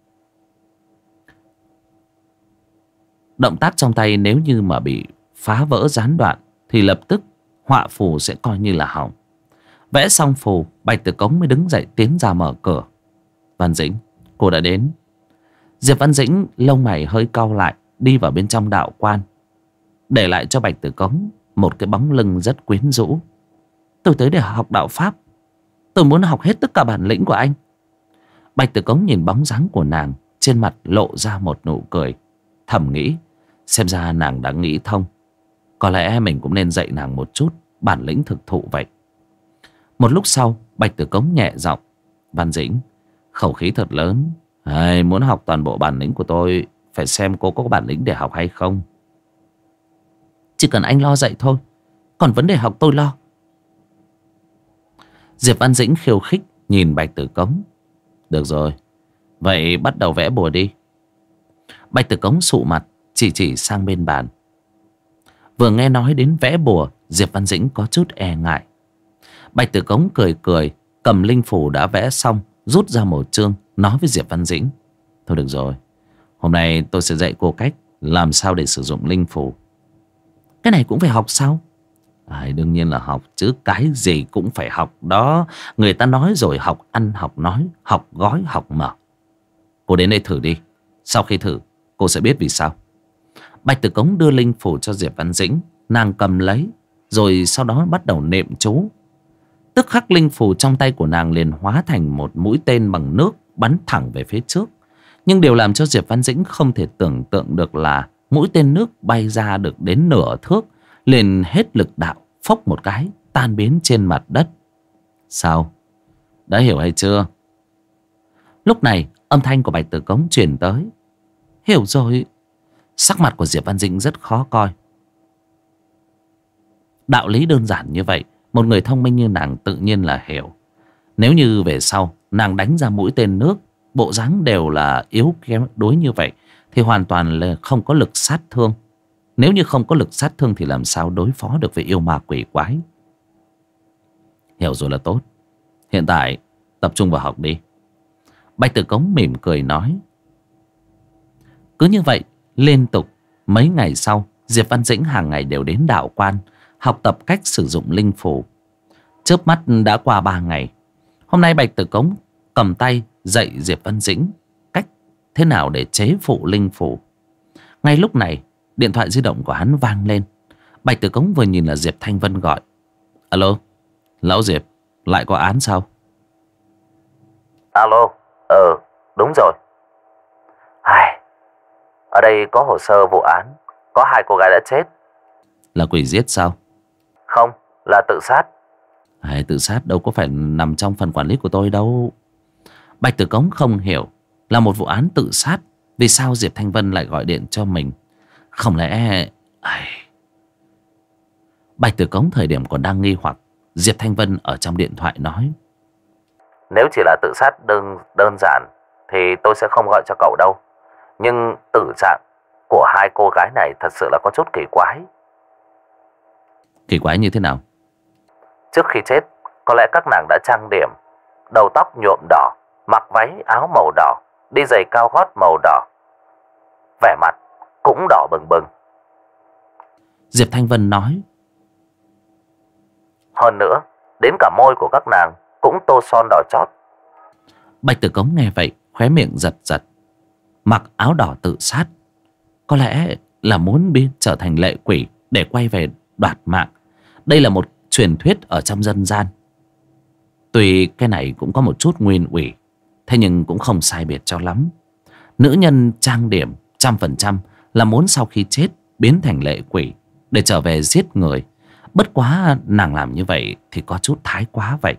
Động tác trong tay nếu như mà bị phá vỡ gián đoạn thì lập tức họa phù sẽ coi như là hỏng. Vẽ xong phù, Bạch Tử Cống mới đứng dậy tiến ra mở cửa. Văn Dĩnh, cô đã đến. Diệp Văn Dĩnh lông mày hơi cau lại, đi vào bên trong đạo quan, để lại cho Bạch Tử Cống một cái bóng lưng rất quyến rũ. Tôi tới để học đạo pháp. Tôi muốn học hết tất cả bản lĩnh của anh. Bạch Tử Cống nhìn bóng dáng của nàng, trên mặt lộ ra một nụ cười, thầm nghĩ xem ra nàng đã nghĩ thông. Có lẽ mình cũng nên dạy nàng một chút bản lĩnh thực thụ vậy. Một lúc sau, Bạch Tử Cống nhẹ giọng: Văn Dĩnh, khẩu khí thật lớn. Muốn học toàn bộ bản lĩnh của tôi, phải xem cô có bản lĩnh để học hay không. Chỉ cần anh lo dạy thôi, còn vấn đề học tôi lo. Diệp Văn Dĩnh khiêu khích nhìn Bạch Tử Cống. Được rồi, vậy bắt đầu vẽ bùa đi. Bạch Tử Cống sụ mặt, chỉ sang bên bàn. Vừa nghe nói đến vẽ bùa, Diệp Văn Dĩnh có chút e ngại. Bạch Tử Cống cười cười, cầm linh phủ đã vẽ xong, rút ra một chương, nói với Diệp Văn Dĩnh: Thôi được rồi, hôm nay tôi sẽ dạy cô cách làm sao để sử dụng linh phủ. Cái này cũng phải học sao? Đương nhiên là học chứ, cái gì cũng phải học đó. Người ta nói rồi, học ăn học nói, học gói học mở. Cô đến đây thử đi, sau khi thử cô sẽ biết vì sao. Bạch Tử Cống đưa linh phủ cho Diệp Văn Dĩnh. Nàng cầm lấy, rồi sau đó bắt đầu niệm chú. Tức khắc linh phủ trong tay của nàng liền hóa thành một mũi tên bằng nước, bắn thẳng về phía trước. Nhưng điều làm cho Diệp Văn Dĩnh không thể tưởng tượng được là mũi tên nước bay ra được đến nửa thước, liền hết lực đạo, phốc một cái tan biến trên mặt đất. Sao? Đã hiểu hay chưa? Lúc này âm thanh của Bạch Tử Cống truyền tới. Hiểu rồi. Sắc mặt của Diệp Văn Dĩnh rất khó coi. Đạo lý đơn giản như vậy, một người thông minh như nàng tự nhiên là hiểu. Nếu như về sau nàng đánh ra mũi tên nước, bộ dáng đều là yếu kém đuối như vậy, thì hoàn toàn là không có lực sát thương. Nếu như không có lực sát thương thì làm sao đối phó được với yêu ma quỷ quái. Hiểu rồi là tốt. Hiện tại tập trung vào học đi. Bạch Tử Cống mỉm cười nói. Cứ như vậy liên tục mấy ngày sau, Diệp Văn Dĩnh hàng ngày đều đến đạo quan học tập cách sử dụng linh phủ. Chớp mắt đã qua 3 ngày. Hôm nay Bạch Tử Cống cầm tay dạy Diệp Văn Dĩnh cách thế nào để chế phụ linh phủ. Ngay lúc này điện thoại di động của hắn vang lên. Bạch Tử Cống vừa nhìn là Diệp Thanh Vân gọi. Alo, lão Diệp, lại có án sao?
Alo, đúng rồi. Ở đây có hồ sơ vụ án, có 2 cô gái đã chết.
Là quỷ giết sao?
Không, là tự sát.
Tự sát đâu có phải nằm trong phần quản lý của tôi đâu. Bạch Tử Cống không hiểu, là một vụ án tự sát, vì sao Diệp Thanh Vân lại gọi điện cho mình? Không lẽ... Bạch Tử Cống thời điểm còn đang nghi hoặc, Diệp Thanh Vân ở trong điện thoại nói.
Nếu chỉ là tự sát đơn giản thì tôi sẽ không gọi cho cậu đâu. Nhưng tử trạng của 2 cô gái này thật sự là có chút kỳ quái.
Kỳ quái như thế nào?
Trước khi chết, có lẽ các nàng đã trang điểm, đầu tóc nhuộm đỏ, mặc váy áo màu đỏ, đi giày cao gót màu đỏ, vẻ mặt cũng đỏ bừng bừng.
Diệp Thanh Vân nói.
Hơn nữa, đến cả môi của các nàng cũng tô son đỏ chót.
Bạch Tử Cống nghe vậy, khóe miệng giật giật. Mặc áo đỏ tự sát, có lẽ là muốn biến trở thành lệ quỷ để quay về đoạt mạng. Đây là một truyền thuyết ở trong dân gian. Tuy cái này cũng có một chút nguyên ủy, thế nhưng cũng không sai biệt cho lắm. Nữ nhân trang điểm 100% là muốn sau khi chết biến thành lệ quỷ để trở về giết người. Bất quá nàng làm như vậy thì có chút thái quá vậy.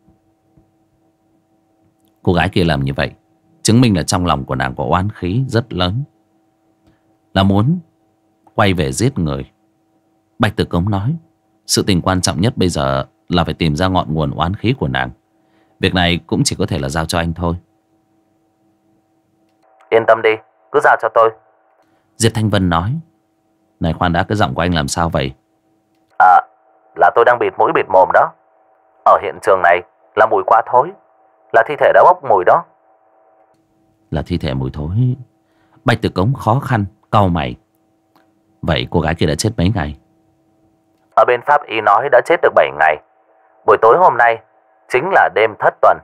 Cô gái kia làm như vậy chứng minh là trong lòng của nàng có oán khí rất lớn, là muốn quay về giết người. Bạch Tử Cống nói. Sự tình quan trọng nhất bây giờ là phải tìm ra ngọn nguồn oán khí của nàng. Việc này cũng chỉ có thể là giao cho anh thôi.
Yên tâm đi, cứ giao cho tôi.
Diệp Thanh Vân nói. Này khoan đã, cái giọng của anh làm sao vậy?
Là tôi đang bịt mũi bịt mồm đó. Ở hiện trường này là mùi quá thối, là thi thể đã bốc mùi đó.
Là thi thể mùi thối. Bạch Tử Cống khó khăn cau mày. Vậy cô gái kia đã chết mấy ngày?
Ở bên pháp y nói đã chết được 7 ngày. Buổi tối hôm nay chính là đêm thất tuần.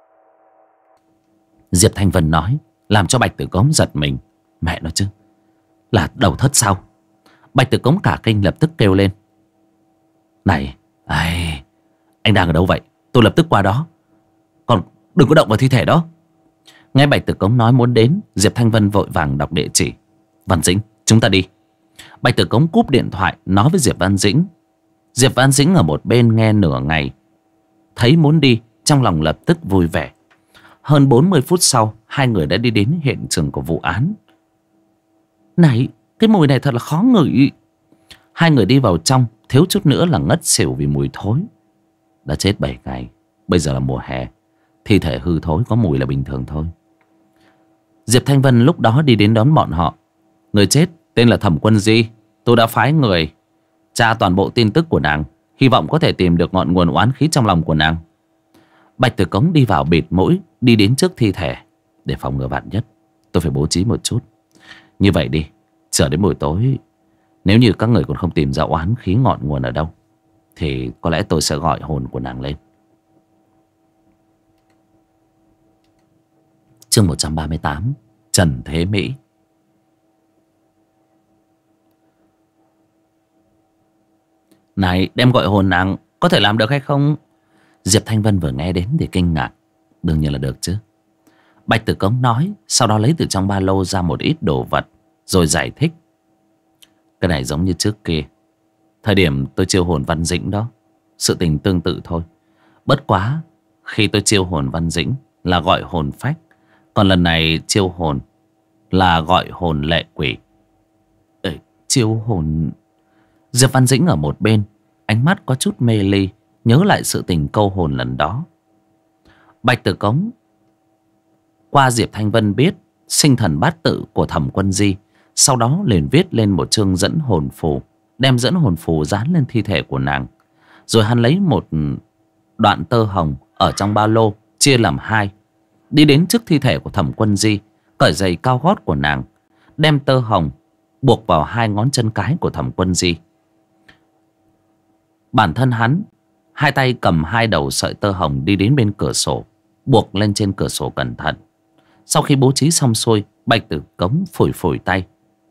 Diệp Thanh Vân nói, làm cho Bạch Tử Cống giật mình. Mẹ nó chứ, là đầu thất sao? Bạch Tử Cống cả kinh lập tức kêu lên. Này, anh đang ở đâu vậy? Tôi lập tức qua đó. Còn đừng có động vào thi thể đó. Nghe Bạch Tử Cống nói muốn đến, Diệp Thanh Vân vội vàng đọc địa chỉ. Văn Dĩnh, chúng ta đi. Bạch Tử Cống cúp điện thoại nói với Diệp Văn Dĩnh. Diệp Văn Dĩnh ở một bên nghe nửa ngày, thấy muốn đi, trong lòng lập tức vui vẻ. Hơn 40 phút sau, hai người đã đi đến hiện trường của vụ án. Này, cái mùi này thật là khó ngửi. Hai người đi vào trong, thiếu chút nữa là ngất xỉu vì mùi thối. Đã chết 7 ngày, bây giờ là mùa hè, thi thể hư thối có mùi là bình thường thôi. Diệp Thanh Vân lúc đó đi đến đón bọn họ. Người chết tên là Thẩm Quân Di. Tôi đã phái người tra toàn bộ tin tức của nàng, hy vọng có thể tìm được ngọn nguồn oán khí trong lòng của nàng. Bạch Tử Cống đi vào bịt mũi, đi đến trước thi thể. Để phòng ngừa vạn nhất, tôi phải bố trí một chút. Như vậy đi, chờ đến buổi tối, nếu như các người còn không tìm ra oán khí ngọn nguồn ở đâu, thì có lẽ tôi sẽ gọi hồn của nàng lên. Chương 138, Trần Thế Mỹ. Này, đem gọi hồn nàng, có thể làm được hay không? Diệp Thanh Vân vừa nghe đến thì kinh ngạc. Đương nhiên là được chứ. Bạch Tử Cống nói, sau đó lấy từ trong ba lô ra một ít đồ vật, rồi giải thích. Cái này giống như trước kia, thời điểm tôi chiêu hồn Văn Dĩnh đó, sự tình tương tự thôi. Bất quá, khi tôi chiêu hồn Văn Dĩnh là gọi hồn phách, còn lần này chiêu hồn là gọi hồn lệ quỷ. Chiêu hồn... Diệp Văn Dĩnh ở một bên, ánh mắt có chút mê ly, nhớ lại sự tình câu hồn lần đó. Bạch Tử Cống qua Diệp Thanh Vân biết sinh thần bát tự của Thẩm Quân Di, sau đó liền viết lên một chương dẫn hồn phù, đem dẫn hồn phù dán lên thi thể của nàng. Rồi hắn lấy một đoạn tơ hồng ở trong ba lô, chia làm hai, đi đến trước thi thể của Thẩm Quân Di, cởi giày cao gót của nàng, đem tơ hồng buộc vào hai ngón chân cái của Thẩm Quân Di. Bản thân hắn hai tay cầm hai đầu sợi tơ hồng đi đến bên cửa sổ, buộc lên trên cửa sổ cẩn thận. Sau khi bố trí xong xuôi, Bạch Tử Cống phủi phủi tay.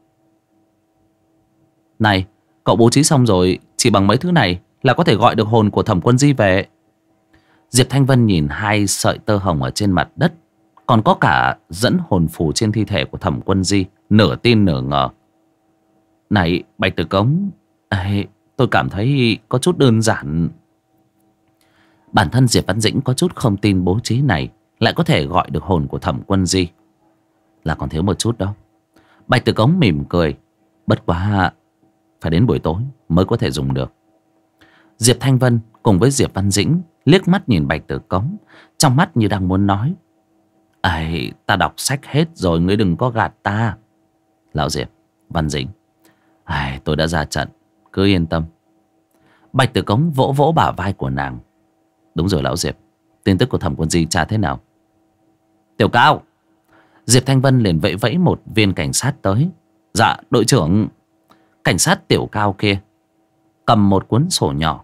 Này, cậu bố trí xong rồi, chỉ bằng mấy thứ này là có thể gọi được hồn của Thẩm Quân Di về. Diệp Thanh Vân nhìn hai sợi tơ hồng ở trên mặt đất, còn có cả dẫn hồn phù trên thi thể của Thẩm Quân Di, nửa tin nửa ngờ. Này, Bạch Tử Cống, tôi cảm thấy có chút đơn giản. Bản thân Diệp Văn Dĩnh có chút không tin bố trí này lại có thể gọi được hồn của Thẩm Quân Di. Là còn thiếu một chút đâu. Bạch Tử Cống mỉm cười. Bất quá phải đến buổi tối mới có thể dùng được. Diệp Thanh Vân cùng với Diệp Văn Dĩnh liếc mắt nhìn Bạch Tử Cống, trong mắt như đang muốn nói: ta đọc sách hết rồi, ngươi đừng có gạt ta. Lão Diệp, Văn Dĩnh, tôi đã ra trận, cứ yên tâm. Bạch Tử Cống vỗ vỗ bả vai của nàng. Đúng rồi lão Diệp, tin tức của Thẩm Quân Di tra thế nào? Tiểu Cao. Diệp Thanh Vân liền vẫy vẫy một viên cảnh sát tới. Dạ đội trưởng. Cảnh sát Tiểu Cao kia cầm một cuốn sổ nhỏ.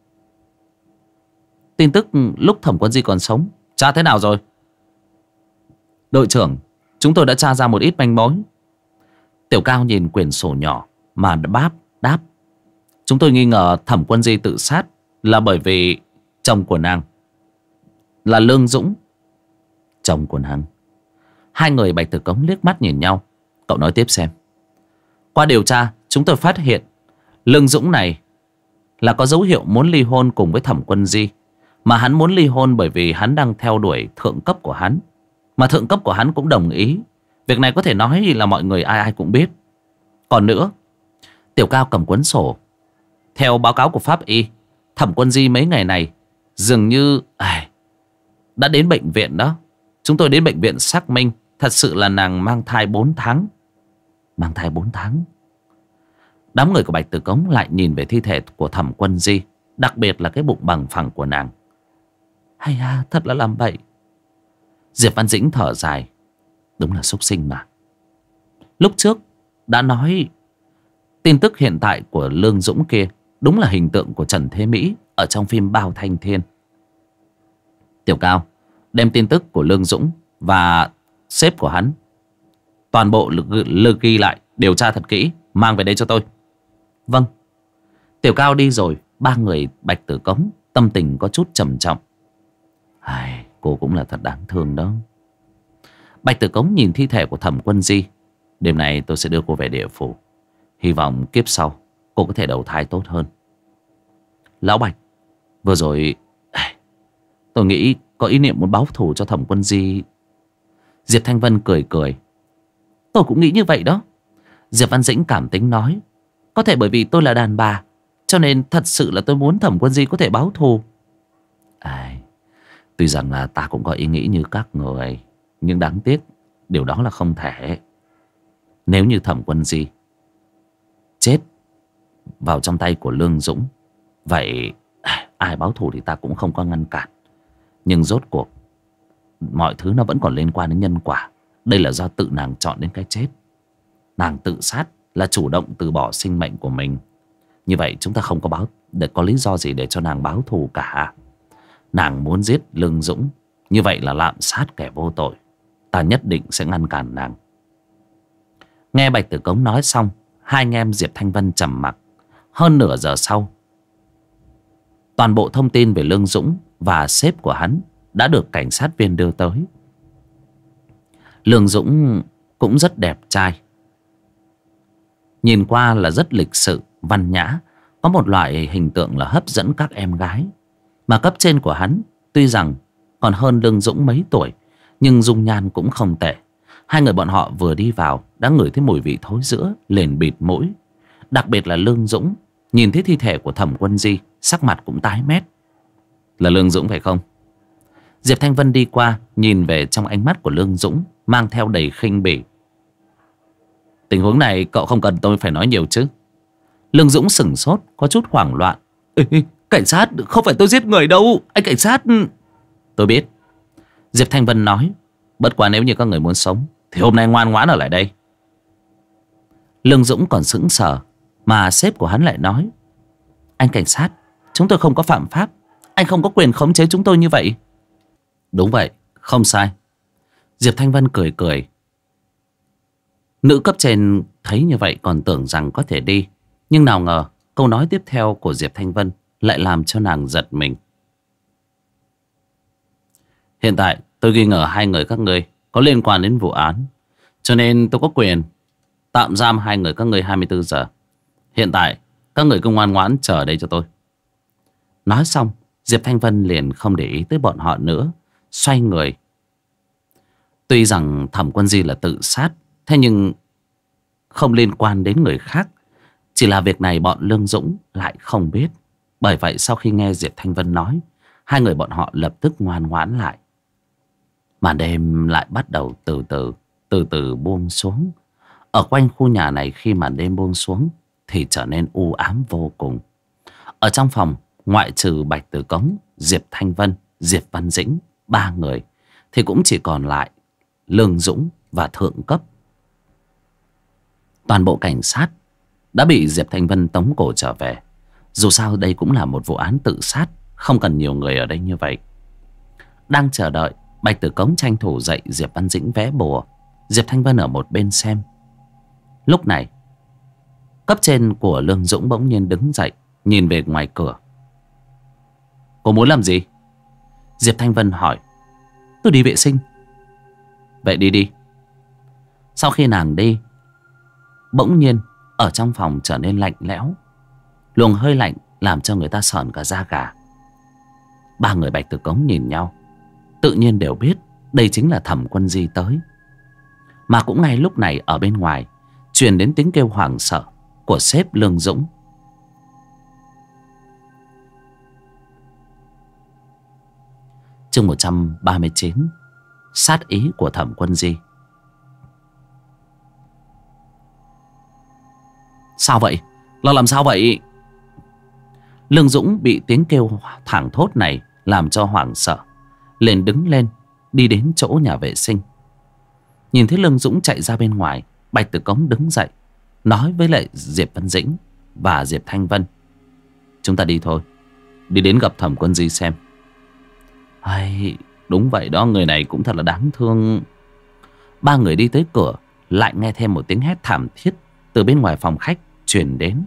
Tin tức lúc Thẩm Quân Di còn sống tra thế nào rồi? Đội trưởng, chúng tôi đã tra ra một ít manh mối. Tiểu Cao nhìn quyển sổ nhỏ mà đáp. Chúng tôi nghi ngờ Thẩm Quân Di tự sát là bởi vì chồng của nàng là Lương Dũng. Chồng của nàng? Hai người Bạch Tử Cống liếc mắt nhìn nhau. Cậu nói tiếp xem. Qua điều tra, chúng tôi phát hiện Lương Dũng này là có dấu hiệu muốn ly hôn cùng với Thẩm Quân Di. Mà hắn muốn ly hôn bởi vì hắn đang theo đuổi thượng cấp của hắn, mà thượng cấp của hắn cũng đồng ý. Việc này có thể nói là mọi người ai ai cũng biết. Còn nữa, Tiểu Cao cầm cuốn sổ. Theo báo cáo của pháp y, Thẩm Quân Di mấy ngày này dường như đã đến bệnh viện đó. Chúng tôi đến bệnh viện xác minh, thật sự là nàng mang thai 4 tháng. Mang thai 4 tháng? Đám người của Bạch Tử Cống lại nhìn về thi thể của Thẩm Quân Di, đặc biệt là cái bụng bằng phẳng của nàng. Thật là làm bậy. Diệp Văn Dĩnh thở dài. Đúng là súc sinh mà. Lúc trước đã nói tin tức hiện tại của Lương Dũng kia đúng là hình tượng của Trần Thế Mỹ ở trong phim Bao Thanh Thiên. Tiểu Cao, đem tin tức của Lương Dũng và sếp của hắn toàn bộ lực ghi lại, điều tra thật kỹ, mang về đây cho tôi. Vâng. Tiểu Cao đi rồi, ba người Bạch Tử Cống tâm tình có chút trầm trọng. Cô cũng là thật đáng thương đó. Bạch Tử Cống nhìn thi thể của Thẩm Quân Di. Đêm nay tôi sẽ đưa cô về địa phủ. Hy vọng kiếp sau cô có thể đầu thai tốt hơn. Lão Bạch, vừa rồi tôi nghĩ có ý niệm muốn báo thù cho Thẩm Quân Di. Diệp Thanh Vân cười cười. Tôi cũng nghĩ như vậy đó. Diệp Văn Dĩnh cảm tính nói. Có thể bởi vì tôi là đàn bà, cho nên thật sự là tôi muốn Thẩm Quân Di có thể báo thù. Tuy rằng là ta cũng có ý nghĩ như các người, nhưng đáng tiếc điều đó là không thể. Nếu như Thẩm Quân Di chết vào trong tay của Lương Dũng, vậy ai báo thù thì ta cũng không có ngăn cản. Nhưng rốt cuộc mọi thứ nó vẫn còn liên quan đến nhân quả. Đây là do tự nàng chọn đến cái chết. Nàng tự sát là chủ động từ bỏ sinh mệnh của mình. Như vậy chúng ta không có lý do gì để cho nàng báo thù cả. Nàng muốn giết Lương Dũng, như vậy là lạm sát kẻ vô tội. Ta nhất định sẽ ngăn cản nàng. Nghe Bạch Tử Cống nói xong, hai anh em Diệp Thanh Vân trầm mặc. Hơn nửa giờ sau, toàn bộ thông tin về Lương Dũng và sếp của hắn đã được cảnh sát viên đưa tới. Lương Dũng cũng rất đẹp trai, nhìn qua là rất lịch sự, văn nhã, có một loại hình tượng là hấp dẫn các em gái. Mà cấp trên của hắn tuy rằng còn hơn Lương Dũng mấy tuổi, nhưng dung nhan cũng không tệ. Hai người bọn họ vừa đi vào đã ngửi thấy mùi vị thối rữa, liền bịt mũi. Đặc biệt là Lương Dũng, nhìn thấy thi thể của Thẩm Quân Di, sắc mặt cũng tái mét. Là Lương Dũng phải không? Diệp Thanh Vân đi qua, nhìn về trong ánh mắt của Lương Dũng, mang theo đầy khinh bỉ. Tình huống này cậu không cần tôi phải nói nhiều chứ? Lương Dũng sửng sốt, có chút hoảng loạn. Cảnh sát, không phải tôi giết người đâu, anh cảnh sát. Tôi biết. Diệp Thanh Vân nói. Bất quá nếu như các người muốn sống thì hôm nay ngoan ngoãn ở lại đây. Lương Dũng còn sững sờ, mà sếp của hắn lại nói. Anh cảnh sát, chúng tôi không có phạm pháp, anh không có quyền khống chế chúng tôi như vậy. Đúng vậy, không sai. Diệp Thanh Vân cười cười. Nữ cấp trên thấy như vậy còn tưởng rằng có thể đi, nhưng nào ngờ câu nói tiếp theo của Diệp Thanh Vân lại làm cho nàng giật mình. Hiện tại tôi nghi ngờ hai người các ngươi có liên quan đến vụ án, cho nên tôi có quyền tạm giam hai người các ngươi 24 giờ. Hiện tại các người cứ ngoan ngoãn chờ ở đây cho tôi. Nói xong, Diệp Thanh Vân liền không để ý tới bọn họ nữa, xoay người. Tuy rằng Thẩm Quân Di là tự sát, thế nhưng không liên quan đến người khác. Chỉ là việc này bọn Lương Dũng lại không biết. Bởi vậy sau khi nghe Diệp Thanh Vân nói, hai người bọn họ lập tức ngoan ngoãn lại. Màn đêm lại bắt đầu từ từ buông xuống. Ở quanh khu nhà này khi màn đêm buông xuống thì trở nên u ám vô cùng. Ở trong phòng, ngoại trừ Bạch Tử Cống, Diệp Thanh Vân, Diệp Văn Dĩnh, ba người, thì cũng chỉ còn lại Lương Dũng và thượng cấp. Toàn bộ cảnh sát đã bị Diệp Thanh Vân tống cổ trở về. Dù sao đây cũng là một vụ án tự sát, không cần nhiều người ở đây như vậy. Đang chờ đợi, Bạch Tử Cống tranh thủ dạy Diệp Văn Dĩnh vẽ bùa. Diệp Thanh Vân ở một bên xem. Lúc này, cấp trên của Lương Dũng bỗng nhiên đứng dậy, nhìn về ngoài cửa. Cô muốn làm gì? Diệp Thanh Vân hỏi. Tôi đi vệ sinh. Vậy đi đi. Sau khi nàng đi, bỗng nhiên ở trong phòng trở nên lạnh lẽo. Luồng hơi lạnh làm cho người ta sởn cả da gà. Ba người Bạch Tử Cống nhìn nhau, tự nhiên đều biết đây chính là Thẩm Quân Di tới. Mà cũng ngay lúc này ở bên ngoài truyền đến tiếng kêu hoảng sợ của sếp Lương Dũng. Chương 139. Sát ý của Thẩm Quân Di. Sao vậy? Là làm sao vậy? Lương Dũng bị tiếng kêu thảng thốt này làm cho hoảng sợ, liền đứng lên đi đến chỗ nhà vệ sinh. Nhìn thấy Lương Dũng chạy ra bên ngoài, Bạch Tử Cống đứng dậy nói với lại Diệp Văn Dĩnh và Diệp Thanh Vân. Chúng ta đi thôi, đi đến gặp Thẩm Quân Di xem. Hay, đúng vậy đó, người này cũng thật là đáng thương. Ba người đi tới cửa, lại nghe thêm một tiếng hét thảm thiết từ bên ngoài phòng khách truyền đến.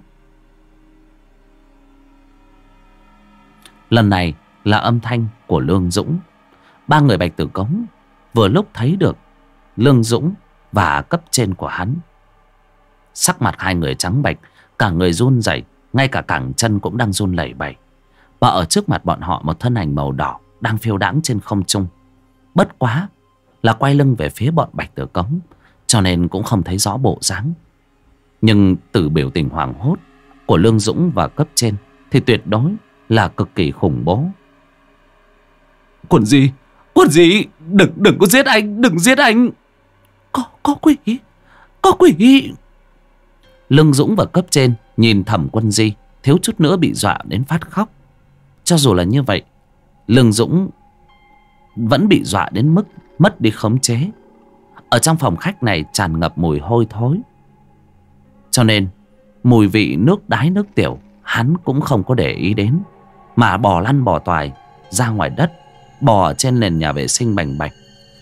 Lần này là âm thanh của Lương Dũng. Ba người Bạch Tử Cống vừa lúc thấy được Lương Dũng và cấp trên của hắn. Sắc mặt hai người trắng bệch, cả người run rẩy, ngay cả cẳng chân cũng đang run lẩy bẩy. Và ở trước mặt bọn họ một thân ảnh màu đỏ đang phiêu đãng trên không trung. Bất quá là quay lưng về phía bọn Bạch Tử Cống, cho nên cũng không thấy rõ bộ dáng. Nhưng từ biểu tình hoảng hốt của Lương Dũng và cấp trên thì tuyệt đối là cực kỳ khủng bố. Còn gì? Còn gì? Đừng có giết anh, đừng giết anh. Có quỷ, có quỷ. Lương Dũng và cấp trên nhìn Thẩm Quân Di thiếu chút nữa bị dọa đến phát khóc. Cho dù là như vậy, Lương Dũng vẫn bị dọa đến mức mất đi khống chế. Ở trong phòng khách này tràn ngập mùi hôi thối, cho nên mùi vị nước đái nước tiểu hắn cũng không có để ý đến, mà bò lăn bò toài ra ngoài đất, bò ở trên nền nhà vệ sinh bành bạch.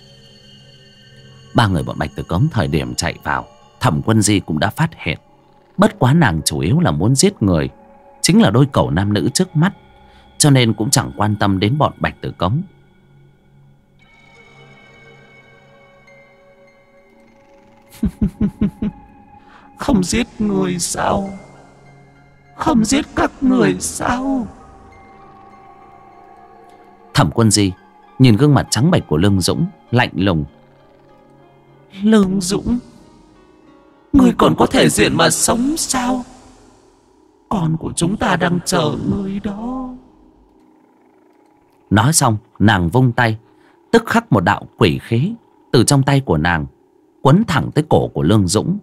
Ba người bọn Bạch Tử Cống thời điểm chạy vào, Thẩm Quân Di cũng đã phát hiện. Bất quá nàng chủ yếu là muốn giết người, chính là đôi cẩu nam nữ trước mắt, cho nên cũng chẳng quan tâm đến bọn Bạch Tử Cống. Không giết người sao? Không giết các người sao? Thẩm Quân Di nhìn gương mặt trắng bệch của Lương Dũng, lạnh lùng. Lương Dũng, ngươi còn có thể diện mà sống sao? Con của chúng ta đang chờ ngươi đó. Nói xong nàng vung tay, tức khắc một đạo quỷ khí từ trong tay của nàng quấn thẳng tới cổ của Lương Dũng.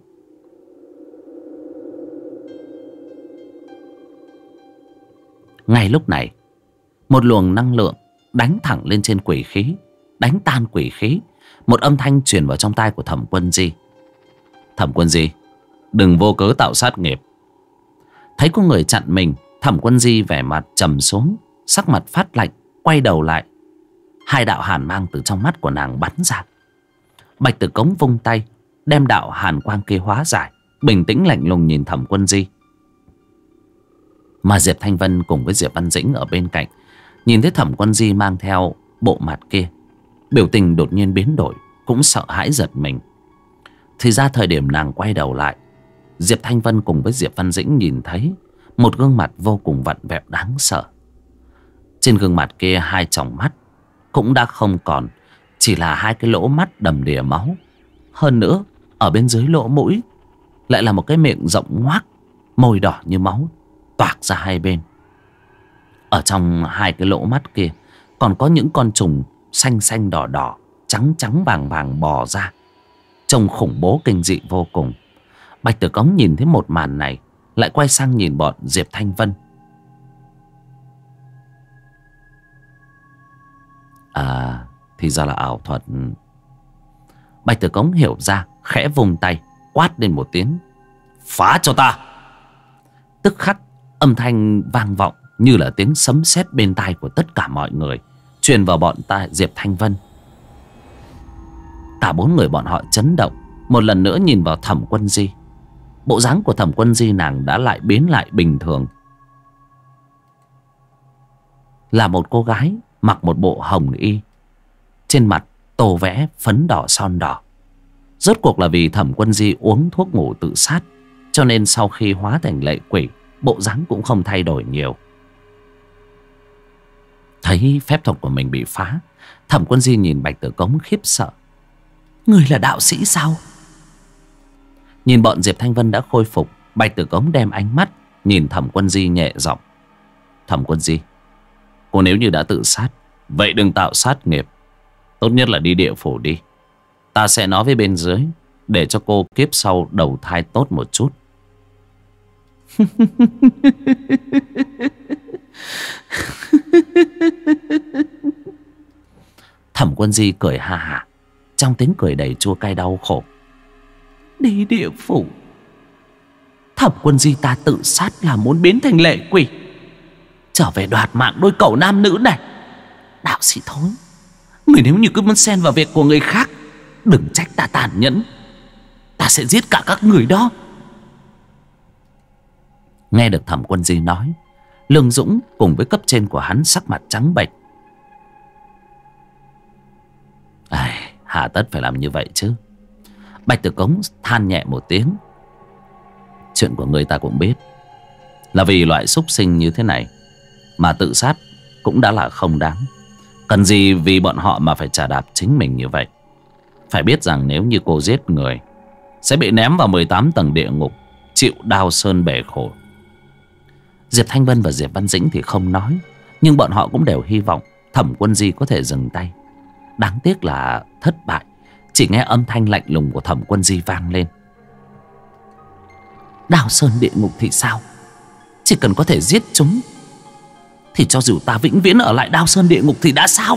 Ngay lúc này, một luồng năng lượng đánh thẳng lên trên quỷ khí, đánh tan quỷ khí. Một âm thanh truyền vào trong tai của Thẩm Quân Di. Thẩm Quân Di, đừng vô cớ tạo sát nghiệp. Thấy có người chặn mình, Thẩm Quân Di vẻ mặt trầm xuống, sắc mặt phát lạnh, quay đầu lại. Hai đạo hàn mang từ trong mắt của nàng bắn ra. Bạch Tử Cống vung tay, đem đạo hàn quang kia hóa giải, bình tĩnh lạnh lùng nhìn Thẩm Quân Di. Mà Diệp Thanh Vân cùng với Diệp Văn Dĩnh ở bên cạnh, nhìn thấy Thẩm Quân Di mang theo bộ mặt kia, biểu tình đột nhiên biến đổi, cũng sợ hãi giật mình. Thì ra thời điểm nàng quay đầu lại, Diệp Thanh Vân cùng với Diệp Văn Dĩnh nhìn thấy một gương mặt vô cùng vặn vẹo đáng sợ. Trên gương mặt kia hai tròng mắt cũng đã không còn, chỉ là hai cái lỗ mắt đầm đìa máu. Hơn nữa, ở bên dưới lỗ mũi lại là một cái miệng rộng ngoác, môi đỏ như máu toạc ra hai bên. Ở trong hai cái lỗ mắt kia còn có những con trùng xanh xanh đỏ đỏ, trắng trắng vàng vàng bò ra, trông khủng bố kinh dị vô cùng. Bạch Tử Cống nhìn thấy một màn này, lại quay sang nhìn bọn Diệp Thanh Vân. À, thì ra là ảo thuật. Bạch Tử Cống hiểu ra, khẽ vùng tay, quát lên một tiếng: phá cho ta! Tức khắc âm thanh vang vọng như là tiếng sấm sét bên tai của tất cả mọi người, truyền vào bọn Diệp Thanh Vân. Cả bốn người bọn họ chấn động, một lần nữa nhìn vào Thẩm Quân Di. Bộ dáng của Thẩm Quân Di nàng đã lại biến lại bình thường, là một cô gái mặc một bộ hồng y, trên mặt tô vẽ phấn đỏ son đỏ. Rốt cuộc là vì Thẩm Quân Di uống thuốc ngủ tự sát, cho nên sau khi hóa thành lệ quỷ, bộ dáng cũng không thay đổi nhiều. Thấy phép thuật của mình bị phá, Thẩm Quân Di nhìn Bạch Tử Cống khiếp sợ. Người là đạo sĩ sao? Nhìn bọn Diệp Thanh Vân đã khôi phục, Bạch Tử Cống đem ánh mắt nhìn Thẩm Quân Di nhẹ giọng: Thẩm Quân Di, cô nếu như đã tự sát, vậy đừng tạo sát nghiệp. Tốt nhất là đi địa phủ đi. Ta sẽ nói với bên dưới, để cho cô kiếp sau đầu thai tốt một chút. Thẩm Quân Di cười ha hả, trong tiếng cười đầy chua cay đau khổ. Đi địa phủ? Thẩm Quân Di ta tự sát là muốn biến thành lệ quỷ, trở về đoạt mạng đôi cẩu nam nữ này. Đạo sĩ thối, người nếu như cứ muốn xen vào việc của người khác, đừng trách ta tàn nhẫn. Ta sẽ giết cả các người đó. Nghe được Thẩm Quân Di nói, Lương Dũng cùng với cấp trên của hắn sắc mặt trắng bệch. Hà tất phải làm như vậy chứ? Bạch Tử Cống than nhẹ một tiếng. Chuyện của ngươi ta cũng biết. Là vì loại súc sinh như thế này mà tự sát cũng đã là không đáng. Cần gì vì bọn họ mà phải trả đạp chính mình như vậy. Phải biết rằng nếu như cô giết người sẽ bị ném vào 18 tầng địa ngục, chịu đao sơn bể khổ. Diệp Thanh Vân và Diệp Văn Dĩnh thì không nói, nhưng bọn họ cũng đều hy vọng Thẩm Quân Di có thể dừng tay. Đáng tiếc là thất bại. Chỉ nghe âm thanh lạnh lùng của Thẩm Quân Di vang lên. Đao sơn địa ngục thì sao? Chỉ cần có thể giết chúng thì cho dù ta vĩnh viễn ở lại Đao sơn địa ngục thì đã sao?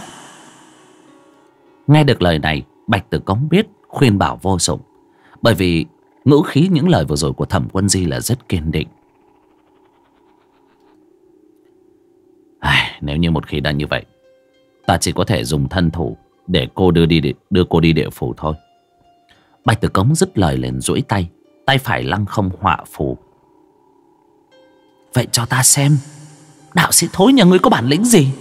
Nghe được lời này, Bạch Tử Cống biết khuyên bảo vô dụng. Bởi vì ngữ khí những lời vừa rồi của Thẩm Quân Di là rất kiên định. Nếu như một khi đã như vậy, ta chỉ có thể dùng thân thủ để cô đưa cô đi địa phủ thôi. Bạch Tử Cống dứt lời liền duỗi tay, tay phải lăng không họa phù. Vậy cho ta xem, đạo sĩ thối nhà ngươi có bản lĩnh gì?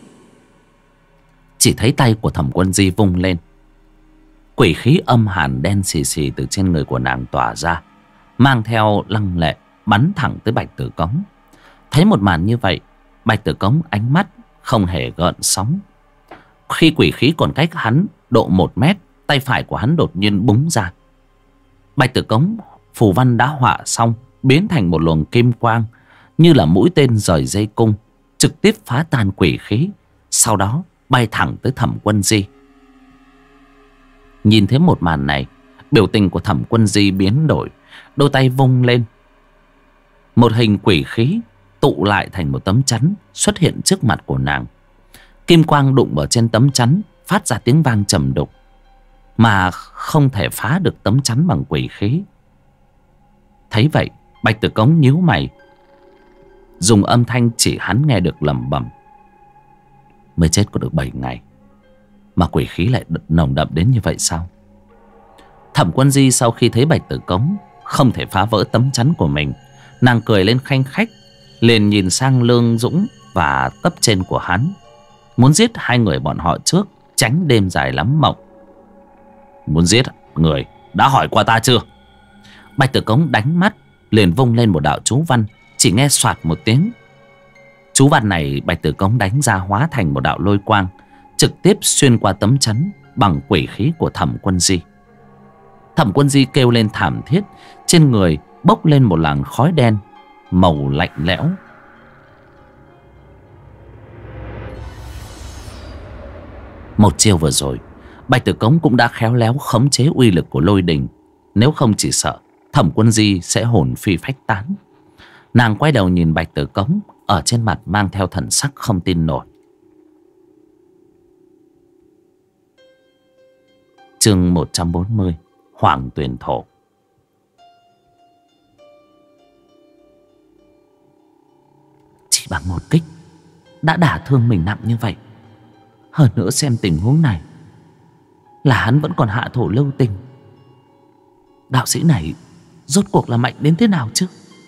Chỉ thấy tay của Thẩm Quân Di vung lên, quỷ khí âm hàn đen xì xì từ trên người của nàng tỏa ra, mang theo lăng lệ bắn thẳng tới Bạch Tử Cống. Thấy một màn như vậy, Bạch Tử Cống ánh mắt không hề gợn sóng. Khi quỷ khí còn cách hắn độ 1 mét, tay phải của hắn đột nhiên búng ra. Bạch Tử Cống phù văn đã họa xong, biến thành một luồng kim quang như là mũi tên rời dây cung, trực tiếp phá tan quỷ khí, sau đó bay thẳng tới Thẩm Quân Di. Nhìn thấy một màn này, biểu tình của Thẩm Quân Di biến đổi, đôi tay vung lên, một hình quỷ khí tụ lại thành một tấm chắn xuất hiện trước mặt của nàng. Kim quang đụng vào trên tấm chắn, phát ra tiếng vang trầm đục, mà không thể phá được tấm chắn bằng quỷ khí. Thấy vậy, Bạch Tử Cống nhíu mày, dùng âm thanh chỉ hắn nghe được lẩm bẩm. Mới chết có được 7 ngày mà quỷ khí lại nồng đậm đến như vậy sao? Thẩm Quân Di sau khi thấy Bạch Tử Cống không thể phá vỡ tấm chắn của mình, nàng cười lên khanh khách, liền nhìn sang Lương Dũng và cấp trên của hắn, muốn giết hai người bọn họ trước, tránh đêm dài lắm mộng. Muốn giết người đã hỏi qua ta chưa? Bạch Tử Cống đánh mắt, liền vung lên một đạo chú văn. Chỉ nghe soạt một tiếng, chú văn này Bạch Tử Cống đánh ra hóa thành một đạo lôi quang, trực tiếp xuyên qua tấm chắn bằng quỷ khí của Thẩm Quân Di. Thẩm Quân Di kêu lên thảm thiết, trên người bốc lên một làn khói đen màu lạnh lẽo. Một chiêu vừa rồi, Bạch Tử Cống cũng đã khéo léo khống chế uy lực của lôi đình. Nếu không chỉ sợ Thẩm Quân Di sẽ hồn phi phách tán. Nàng quay đầu nhìn Bạch Tử Cống, ở trên mặt mang theo thần sắc không tin nổi. Chương 140, Hoàng Tuyền Thổ. Chỉ bằng một kích đã đả thương mình nặng như vậy. Hơn nữa xem tình huống này là hắn vẫn còn hạ thổ lưu tình. Đạo sĩ này rốt cuộc là mạnh đến thế nào chứ?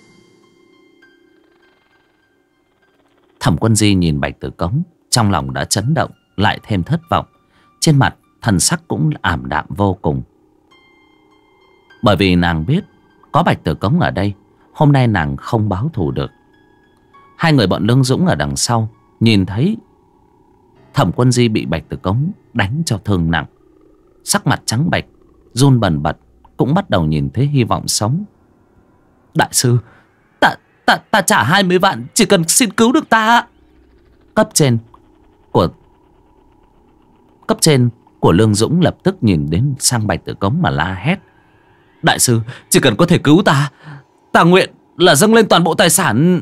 Thẩm Quân Di nhìn Bạch Tử Cống, trong lòng đã chấn động, lại thêm thất vọng. Trên mặt thần sắc cũng ảm đạm vô cùng. Bởi vì nàng biết có Bạch Tử Cống ở đây, hôm nay nàng không báo thù được. Hai người bọn Lương Dũng ở đằng sau nhìn thấy Thẩm Quân Di bị Bạch Tử Cống đánh cho thương nặng, sắc mặt trắng bệch, run bần bật, cũng bắt đầu nhìn thấy hy vọng sống. Đại sư, ta trả 20 vạn chỉ cần xin cứu được ta. Cấp trên của Lương Dũng lập tức nhìn đến sang Bạch Tử Cống mà la hét. Đại sư, chỉ cần có thể cứu ta, ta nguyện là dâng lên toàn bộ tài sản.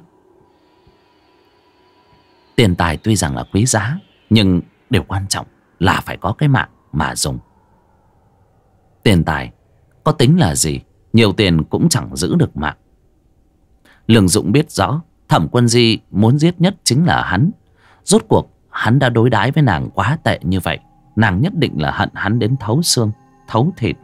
Tiền tài tuy rằng là quý giá, nhưng điều quan trọng là phải có cái mạng mà dùng. Tiền tài có tính là gì, nhiều tiền cũng chẳng giữ được mạng. Lương Dũng biết rõ Thẩm Quân Di muốn giết nhất chính là hắn. Rốt cuộc hắn đã đối đãi với nàng quá tệ như vậy, nàng nhất định là hận hắn đến thấu xương thấu thịt.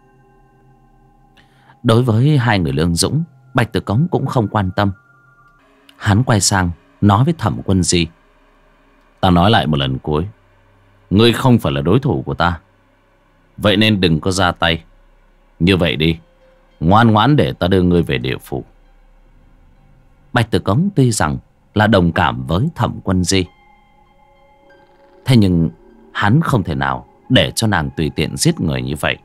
Đối với hai người Lương Dũng, Bạch Tử Cống cũng không quan tâm. Hắn quay sang nói với Thẩm Quân Di. Ta nói lại một lần cuối, ngươi không phải là đối thủ của ta, vậy nên đừng có ra tay. Như vậy đi, Ngoan ngoãn để ta đưa ngươi về địa phủ. Bạch Tử Cống tuy rằng là đồng cảm với Thẩm Quân Di, thế nhưng hắn không thể nào để cho nàng tùy tiện giết người như vậy.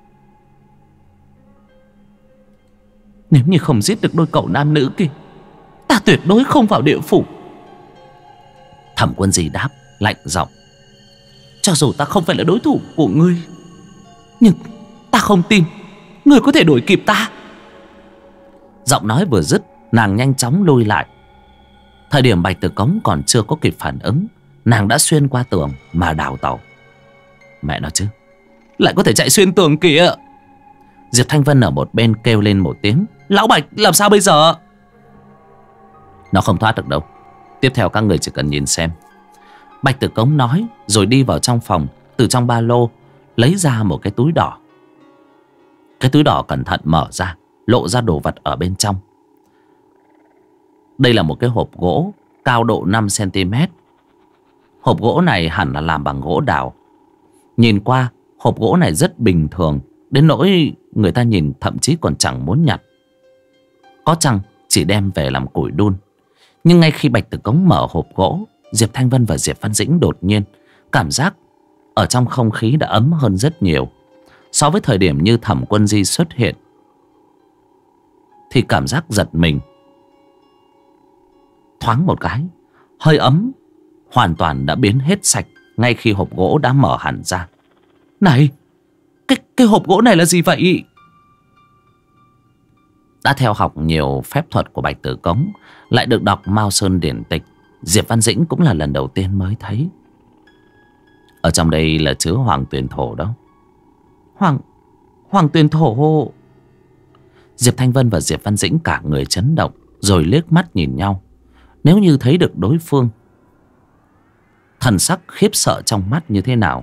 Nếu như không giết được đôi cậu nam nữ kia, ta tuyệt đối không vào địa phủ. Thẩm Quân Di đáp lạnh giọng. Cho dù ta không phải là đối thủ của ngươi, nhưng ta không tin ngươi có thể đuổi kịp ta. Giọng nói vừa dứt, nàng nhanh chóng lui lại. Thời điểm Bạch Tử Cống còn chưa có kịp phản ứng, nàng đã xuyên qua tường mà đào tẩu. Mẹ nó chứ, lại có thể chạy xuyên tường kìa. Diệp Thanh Vân ở một bên kêu lên một tiếng. Lão Bạch, làm sao bây giờ? Nó không thoát được đâu. Tiếp theo các người chỉ cần nhìn xem. Bạch Tử Cống nói, rồi đi vào trong phòng. Từ trong ba lô lấy ra một cái túi đỏ. Cái túi đỏ cẩn thận mở ra, lộ ra đồ vật ở bên trong. Đây là một cái hộp gỗ cao độ 5 cm. Hộp gỗ này hẳn là làm bằng gỗ đào. Nhìn qua, hộp gỗ này rất bình thường, đến nỗi người ta nhìn thậm chí còn chẳng muốn nhặt. Có chăng chỉ đem về làm củi đun. Nhưng ngay khi Bạch Tử Cống mở hộp gỗ, Diệp Thanh Vân và Diệp Văn Dĩnh đột nhiên cảm giác ở trong không khí đã ấm hơn rất nhiều. So với thời điểm như Thẩm Quân Di xuất hiện, thì cảm giác giật mình. Thoáng một cái, hơi ấm hoàn toàn đã biến hết sạch ngay khi hộp gỗ đã mở hẳn ra. Này, cái hộp gỗ này là gì vậy? Đã theo học nhiều phép thuật của Bạch Tử Cống, lại được đọc Mao Sơn điển tịch, Diệp Văn Dĩnh cũng là lần đầu tiên mới thấy. Ở trong đây là chứa hoàng tuyền thổ đó. Hoàng tuyền thổ? Diệp Thanh Vân và Diệp Văn Dĩnh cả người chấn động, rồi liếc mắt nhìn nhau. Nếu như thấy được đối phương, thần sắc khiếp sợ trong mắt như thế nào.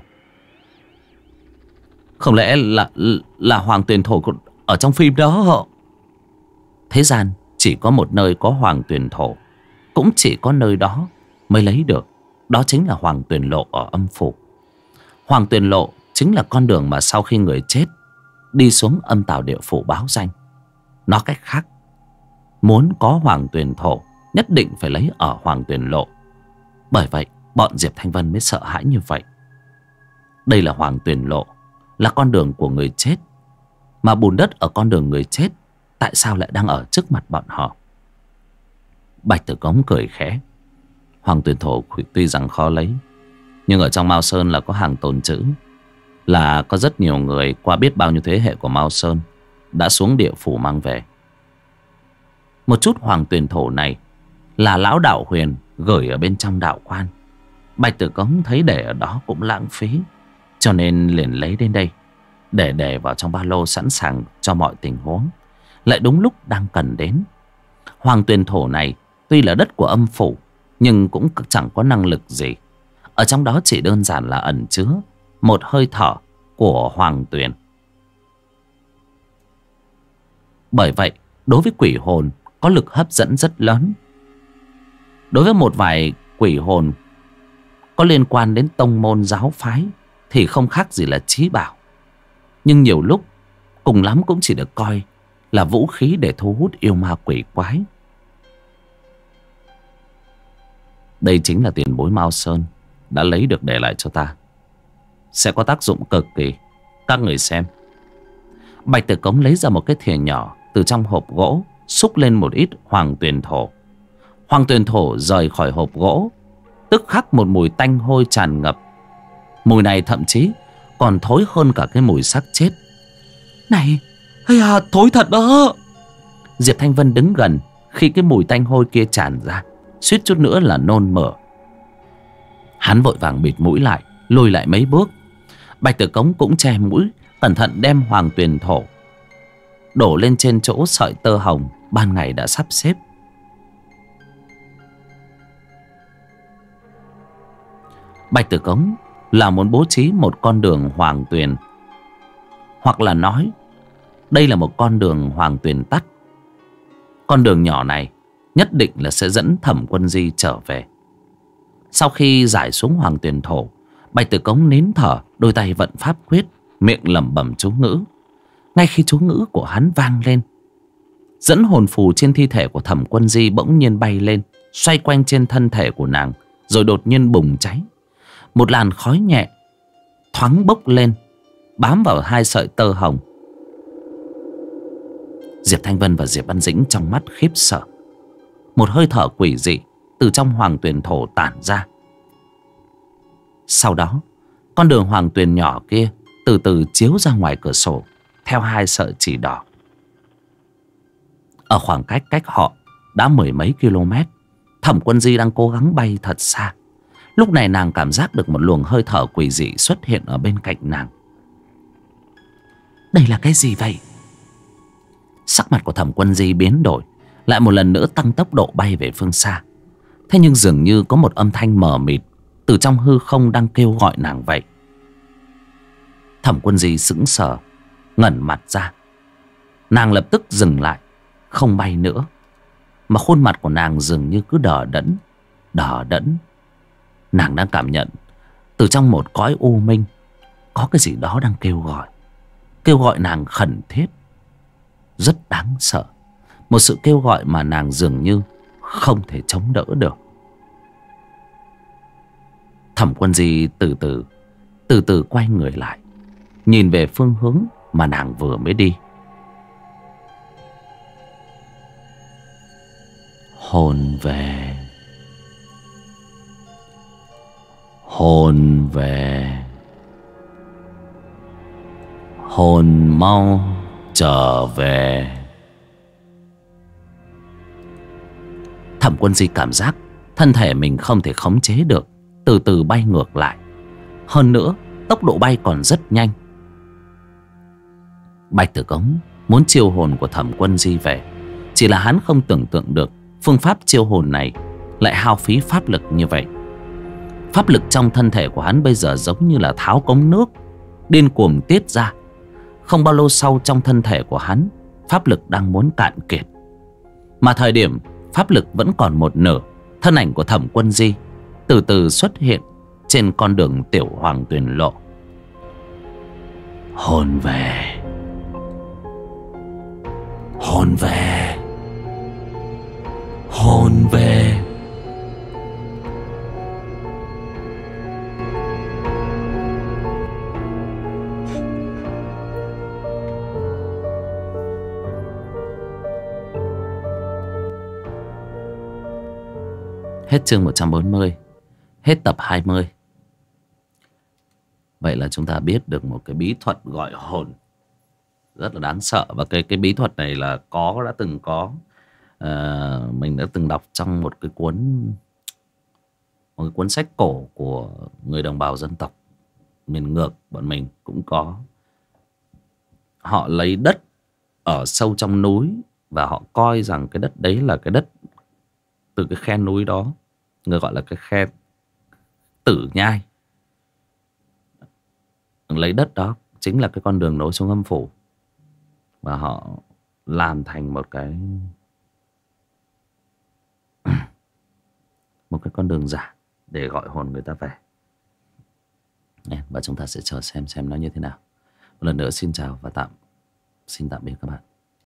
Không lẽ là hoàng tuyền thổ ở trong phim đó? Thế gian chỉ có một nơi có hoàng tuyền thổ, cũng chỉ có nơi đó mới lấy được. Đó chính là hoàng tuyền lộ ở âm phủ. Hoàng tuyền lộ chính là con đường mà sau khi người chết đi xuống âm tào địa phủ báo danh. Nói cách khác, muốn có hoàng tuyền thổ nhất định phải lấy ở hoàng tuyền lộ. Bởi vậy bọn Diệp Thanh Vân mới sợ hãi như vậy. Đây là hoàng tuyền lộ, là con đường của người chết. Mà bùn đất ở con đường người chết tại sao lại đang ở trước mặt bọn họ? Bạch Tử Cống cười khẽ. Hoàng tuyền thổ tuy rằng khó lấy, nhưng ở trong Mao Sơn là có hàng tồn trữ, là có rất nhiều người qua biết bao nhiêu thế hệ của Mao Sơn đã xuống địa phủ mang về. Một chút hoàng tuyền thổ này là lão đạo huyền gửi ở bên trong đạo quan. Bạch Tử Cống thấy để ở đó cũng lãng phí, cho nên liền lấy đến đây để vào trong ba lô, sẵn sàng cho mọi tình huống. Lại đúng lúc đang cần đến. Hoàng tuyền thổ này tuy là đất của âm phủ, nhưng cũng chẳng có năng lực gì. Ở trong đó chỉ đơn giản là ẩn chứa một hơi thở của hoàng tuyền. Bởi vậy đối với quỷ hồn có lực hấp dẫn rất lớn. Đối với một vài quỷ hồn có liên quan đến tông môn giáo phái thì không khác gì là chí bảo. Nhưng nhiều lúc cùng lắm cũng chỉ được coi là vũ khí để thu hút yêu ma quỷ quái. Đây chính là tiền bối Mao Sơn đã lấy được để lại cho ta, sẽ có tác dụng cực kỳ. Các người xem. Bạch Tử Cống lấy ra một cái thìa nhỏ từ trong hộp gỗ, xúc lên một ít hoàng tuyền thổ. Hoàng tuyền thổ rời khỏi hộp gỗ, tức khắc một mùi tanh hôi tràn ngập. Mùi này thậm chí còn thối hơn cả cái mùi xác chết. Này, thối thật đó. Diệp Thanh Vân đứng gần khi cái mùi tanh hôi kia tràn ra, suýt chút nữa là nôn mửa. Hắn vội vàng bịt mũi lại, lùi lại mấy bước. Bạch Tử Cống cũng che mũi, cẩn thận đem hoàng tuyền thổ đổ lên trên chỗ sợi tơ hồng ban ngày đã sắp xếp. Bạch Tử Cống là muốn bố trí một con đường hoàng tuyền, hoặc là nói đây là một con đường hoàng tuyền tắt. Con đường nhỏ này nhất định là sẽ dẫn Thẩm Quân Di trở về. Sau khi giải xuống hoàng tuyền thổ, Bạch Tử Cống nín thở, đôi tay vận pháp quyết, miệng lẩm bẩm chú ngữ. Ngay khi chú ngữ của hắn vang lên dẫn hồn phù trên thi thể của Thẩm Quân Di bỗng nhiên bay lên, xoay quanh trên thân thể của nàng, rồi đột nhiên bùng cháy. Một làn khói nhẹ thoáng bốc lên, bám vào hai sợi tơ hồng. Diệp Thanh Vân và Diệp Văn Dĩnh trong mắt khiếp sợ. Một hơi thở quỷ dị từ trong hoàng tuyền thổ tản ra. Sau đó, con đường hoàng tuyền nhỏ kia từ từ chiếu ra ngoài cửa sổ theo hai sợi chỉ đỏ. Ở khoảng cách họ đã mười mấy km, Thẩm Quân Di đang cố gắng bay thật xa. Lúc này nàng cảm giác được một luồng hơi thở quỷ dị xuất hiện ở bên cạnh nàng. Đây là cái gì vậy? Sắc mặt của Thẩm Quân Di biến đổi, lại một lần nữa tăng tốc độ bay về phương xa. Thế nhưng dường như có một âm thanh mờ mịt từ trong hư không đang kêu gọi nàng vậy. Thẩm Quân Di sững sờ, ngẩng mặt ra. Nàng lập tức dừng lại, không bay nữa, mà khuôn mặt của nàng dường như cứ đờ đẫn, đờ đẫn. Nàng đang cảm nhận từ trong một cõi u minh có cái gì đó đang kêu gọi nàng khẩn thiết, rất đáng sợ. Một sự kêu gọi mà nàng dường như không thể chống đỡ được. Thẩm Quân Di từ từ quay người lại, nhìn về phương hướng mà nàng vừa mới đi. Hồn về, hồn về, hồn mau trở về. Thẩm Quân Di cảm giác thân thể mình không thể khống chế được, từ từ bay ngược lại. Hơn nữa, tốc độ bay còn rất nhanh. Bạch Tử Cống muốn chiêu hồn của Thẩm Quân Di về, chỉ là hắn không tưởng tượng được phương pháp chiêu hồn này lại hao phí pháp lực như vậy. Pháp lực trong thân thể của hắn bây giờ giống như là tháo cống nước, điên cuồng tiết ra. Không bao lâu sau, trong thân thể của hắn, pháp lực đang muốn cạn kiệt. Mà thời điểm pháp lực vẫn còn một nửa, thân ảnh của Thẩm Quân Di từ từ xuất hiện trên con đường tiểu hoàng tuyền lộ. Hồn về, hồn về, hồn về. Hết chương 140, hết tập 20. Vậy là chúng ta biết được một cái bí thuật gọi hồn rất là đáng sợ. Và cái bí thuật này là đã từng có mình đã từng đọc trong một cái cuốn sách cổ của người đồng bào dân tộc miền ngược bọn mình cũng có. Họ lấy đất ở sâu trong núi và họ coi rằng cái đất đấy là cái đất từ cái khe núi đó, người gọi là cái khe Tử Nhai. Lấy đất đó chính là cái con đường nối xuống âm phủ, và họ làm thành một cái con đường giả để gọi hồn người ta về. Và chúng ta sẽ chờ xem nó như thế nào. Một lần nữa xin chào và xin tạm biệt các bạn.